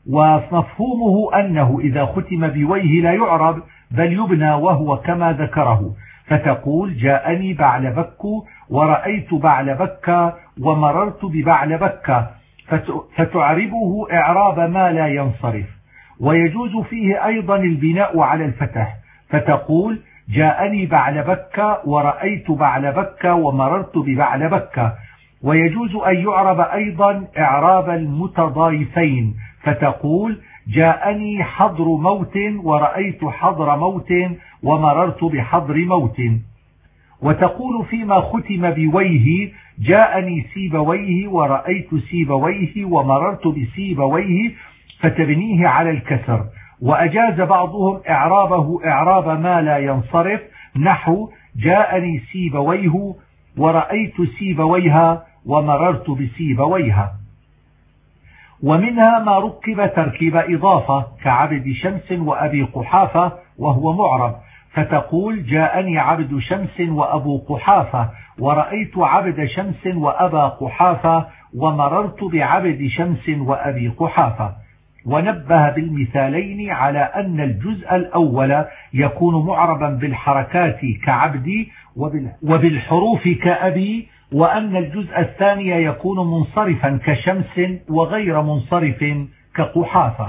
Speaker 1: ومفهومه أنه إذا ختم بويه لا يعرب بل يبنى وهو كما ذكره، فتقول جاءني بعلبك ورأيت بعلبك ومررت ببعلبك، فتعربه إعراب ما لا ينصرف. ويجوز فيه أيضا البناء على الفتح، فتقول جاءني بعلبك ورأيت بعلبك ومررت ببعلبك. ويجوز أن يعرب أيضا إعراب المتضايفين، فتقول جاءني حضر موت ورأيت حضر موت ومررت بحضر موت. وتقول فيما ختم بويه جاءني سيبويه ورأيت سيبويه ومررت بسيبويه، فتبنيه على الكسر. وأجاز بعضهم إعرابه إعراب ما لا ينصرف، نحو جاءني سيبويه ورأيت سيبويها ومررت بسيبويها. ومنها ما ركب تركيب إضافة كعبد شمس وأبي قحافة وهو معرب، فتقول جاءني عبد شمس وأبو قحافة ورأيت عبد شمس وأبا قحافة ومررت بعبد شمس وأبي قحافة. ونبه بالمثالين على أن الجزء الأول يكون معربا بالحركات كعبدي وبالحروف كأبي، وأن الجزء الثاني يكون منصرفا كشمس وغير منصرف كقحافة.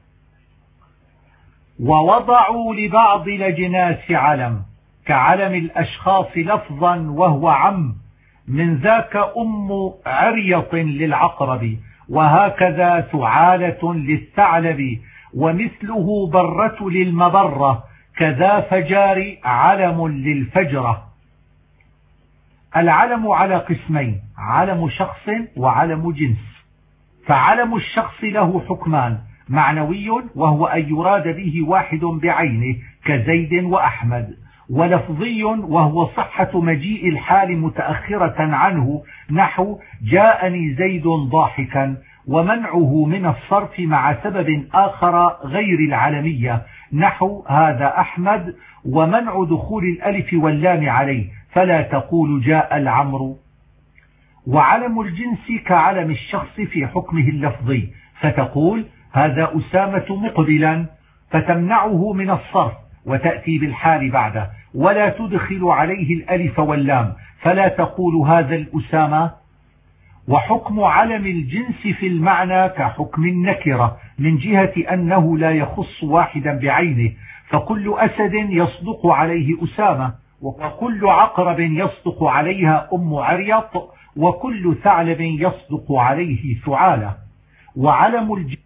Speaker 1: ووضعوا لبعض الأجناس علم كعلم الأشخاص لفظا وهو عم، من ذاك أم عريط للعقرب وهكذا ثعالة للثعلب، ومثله برة للمبرة كذا فجار علم للفجرة. العلم على قسمين: علم شخص وعلم جنس. فعلم الشخص له حكمان: معنوي وهو أن يراد به واحد بعينه كزيد وأحمد، ولفظي وهو صحة مجيء الحال متأخرة عنه، نحو جاءني زيد ضاحكا، ومنعه من الصرف مع سبب آخر غير العلمية، نحو هذا أحمد، ومنع دخول الألف واللام عليه، فلا تقول جاء العمر. وعلم الجنس كعلم الشخص في حكمه اللفظي، فتقول هذا أسامة مقبلا، فتمنعه من الصرف وتأتي بالحال بعده، ولا تدخل عليه الألف واللام، فلا تقول هذا الأسامة. وحكم علم الجنس في المعنى كحكم النكرة من جهة أنه لا يخص واحدا بعينه، فكل أسد يصدق عليه أسامة، وكل عقرب يصدق عليها أم عريط، وكل ثعلب يصدق عليه ثعالة. وعلم الجنس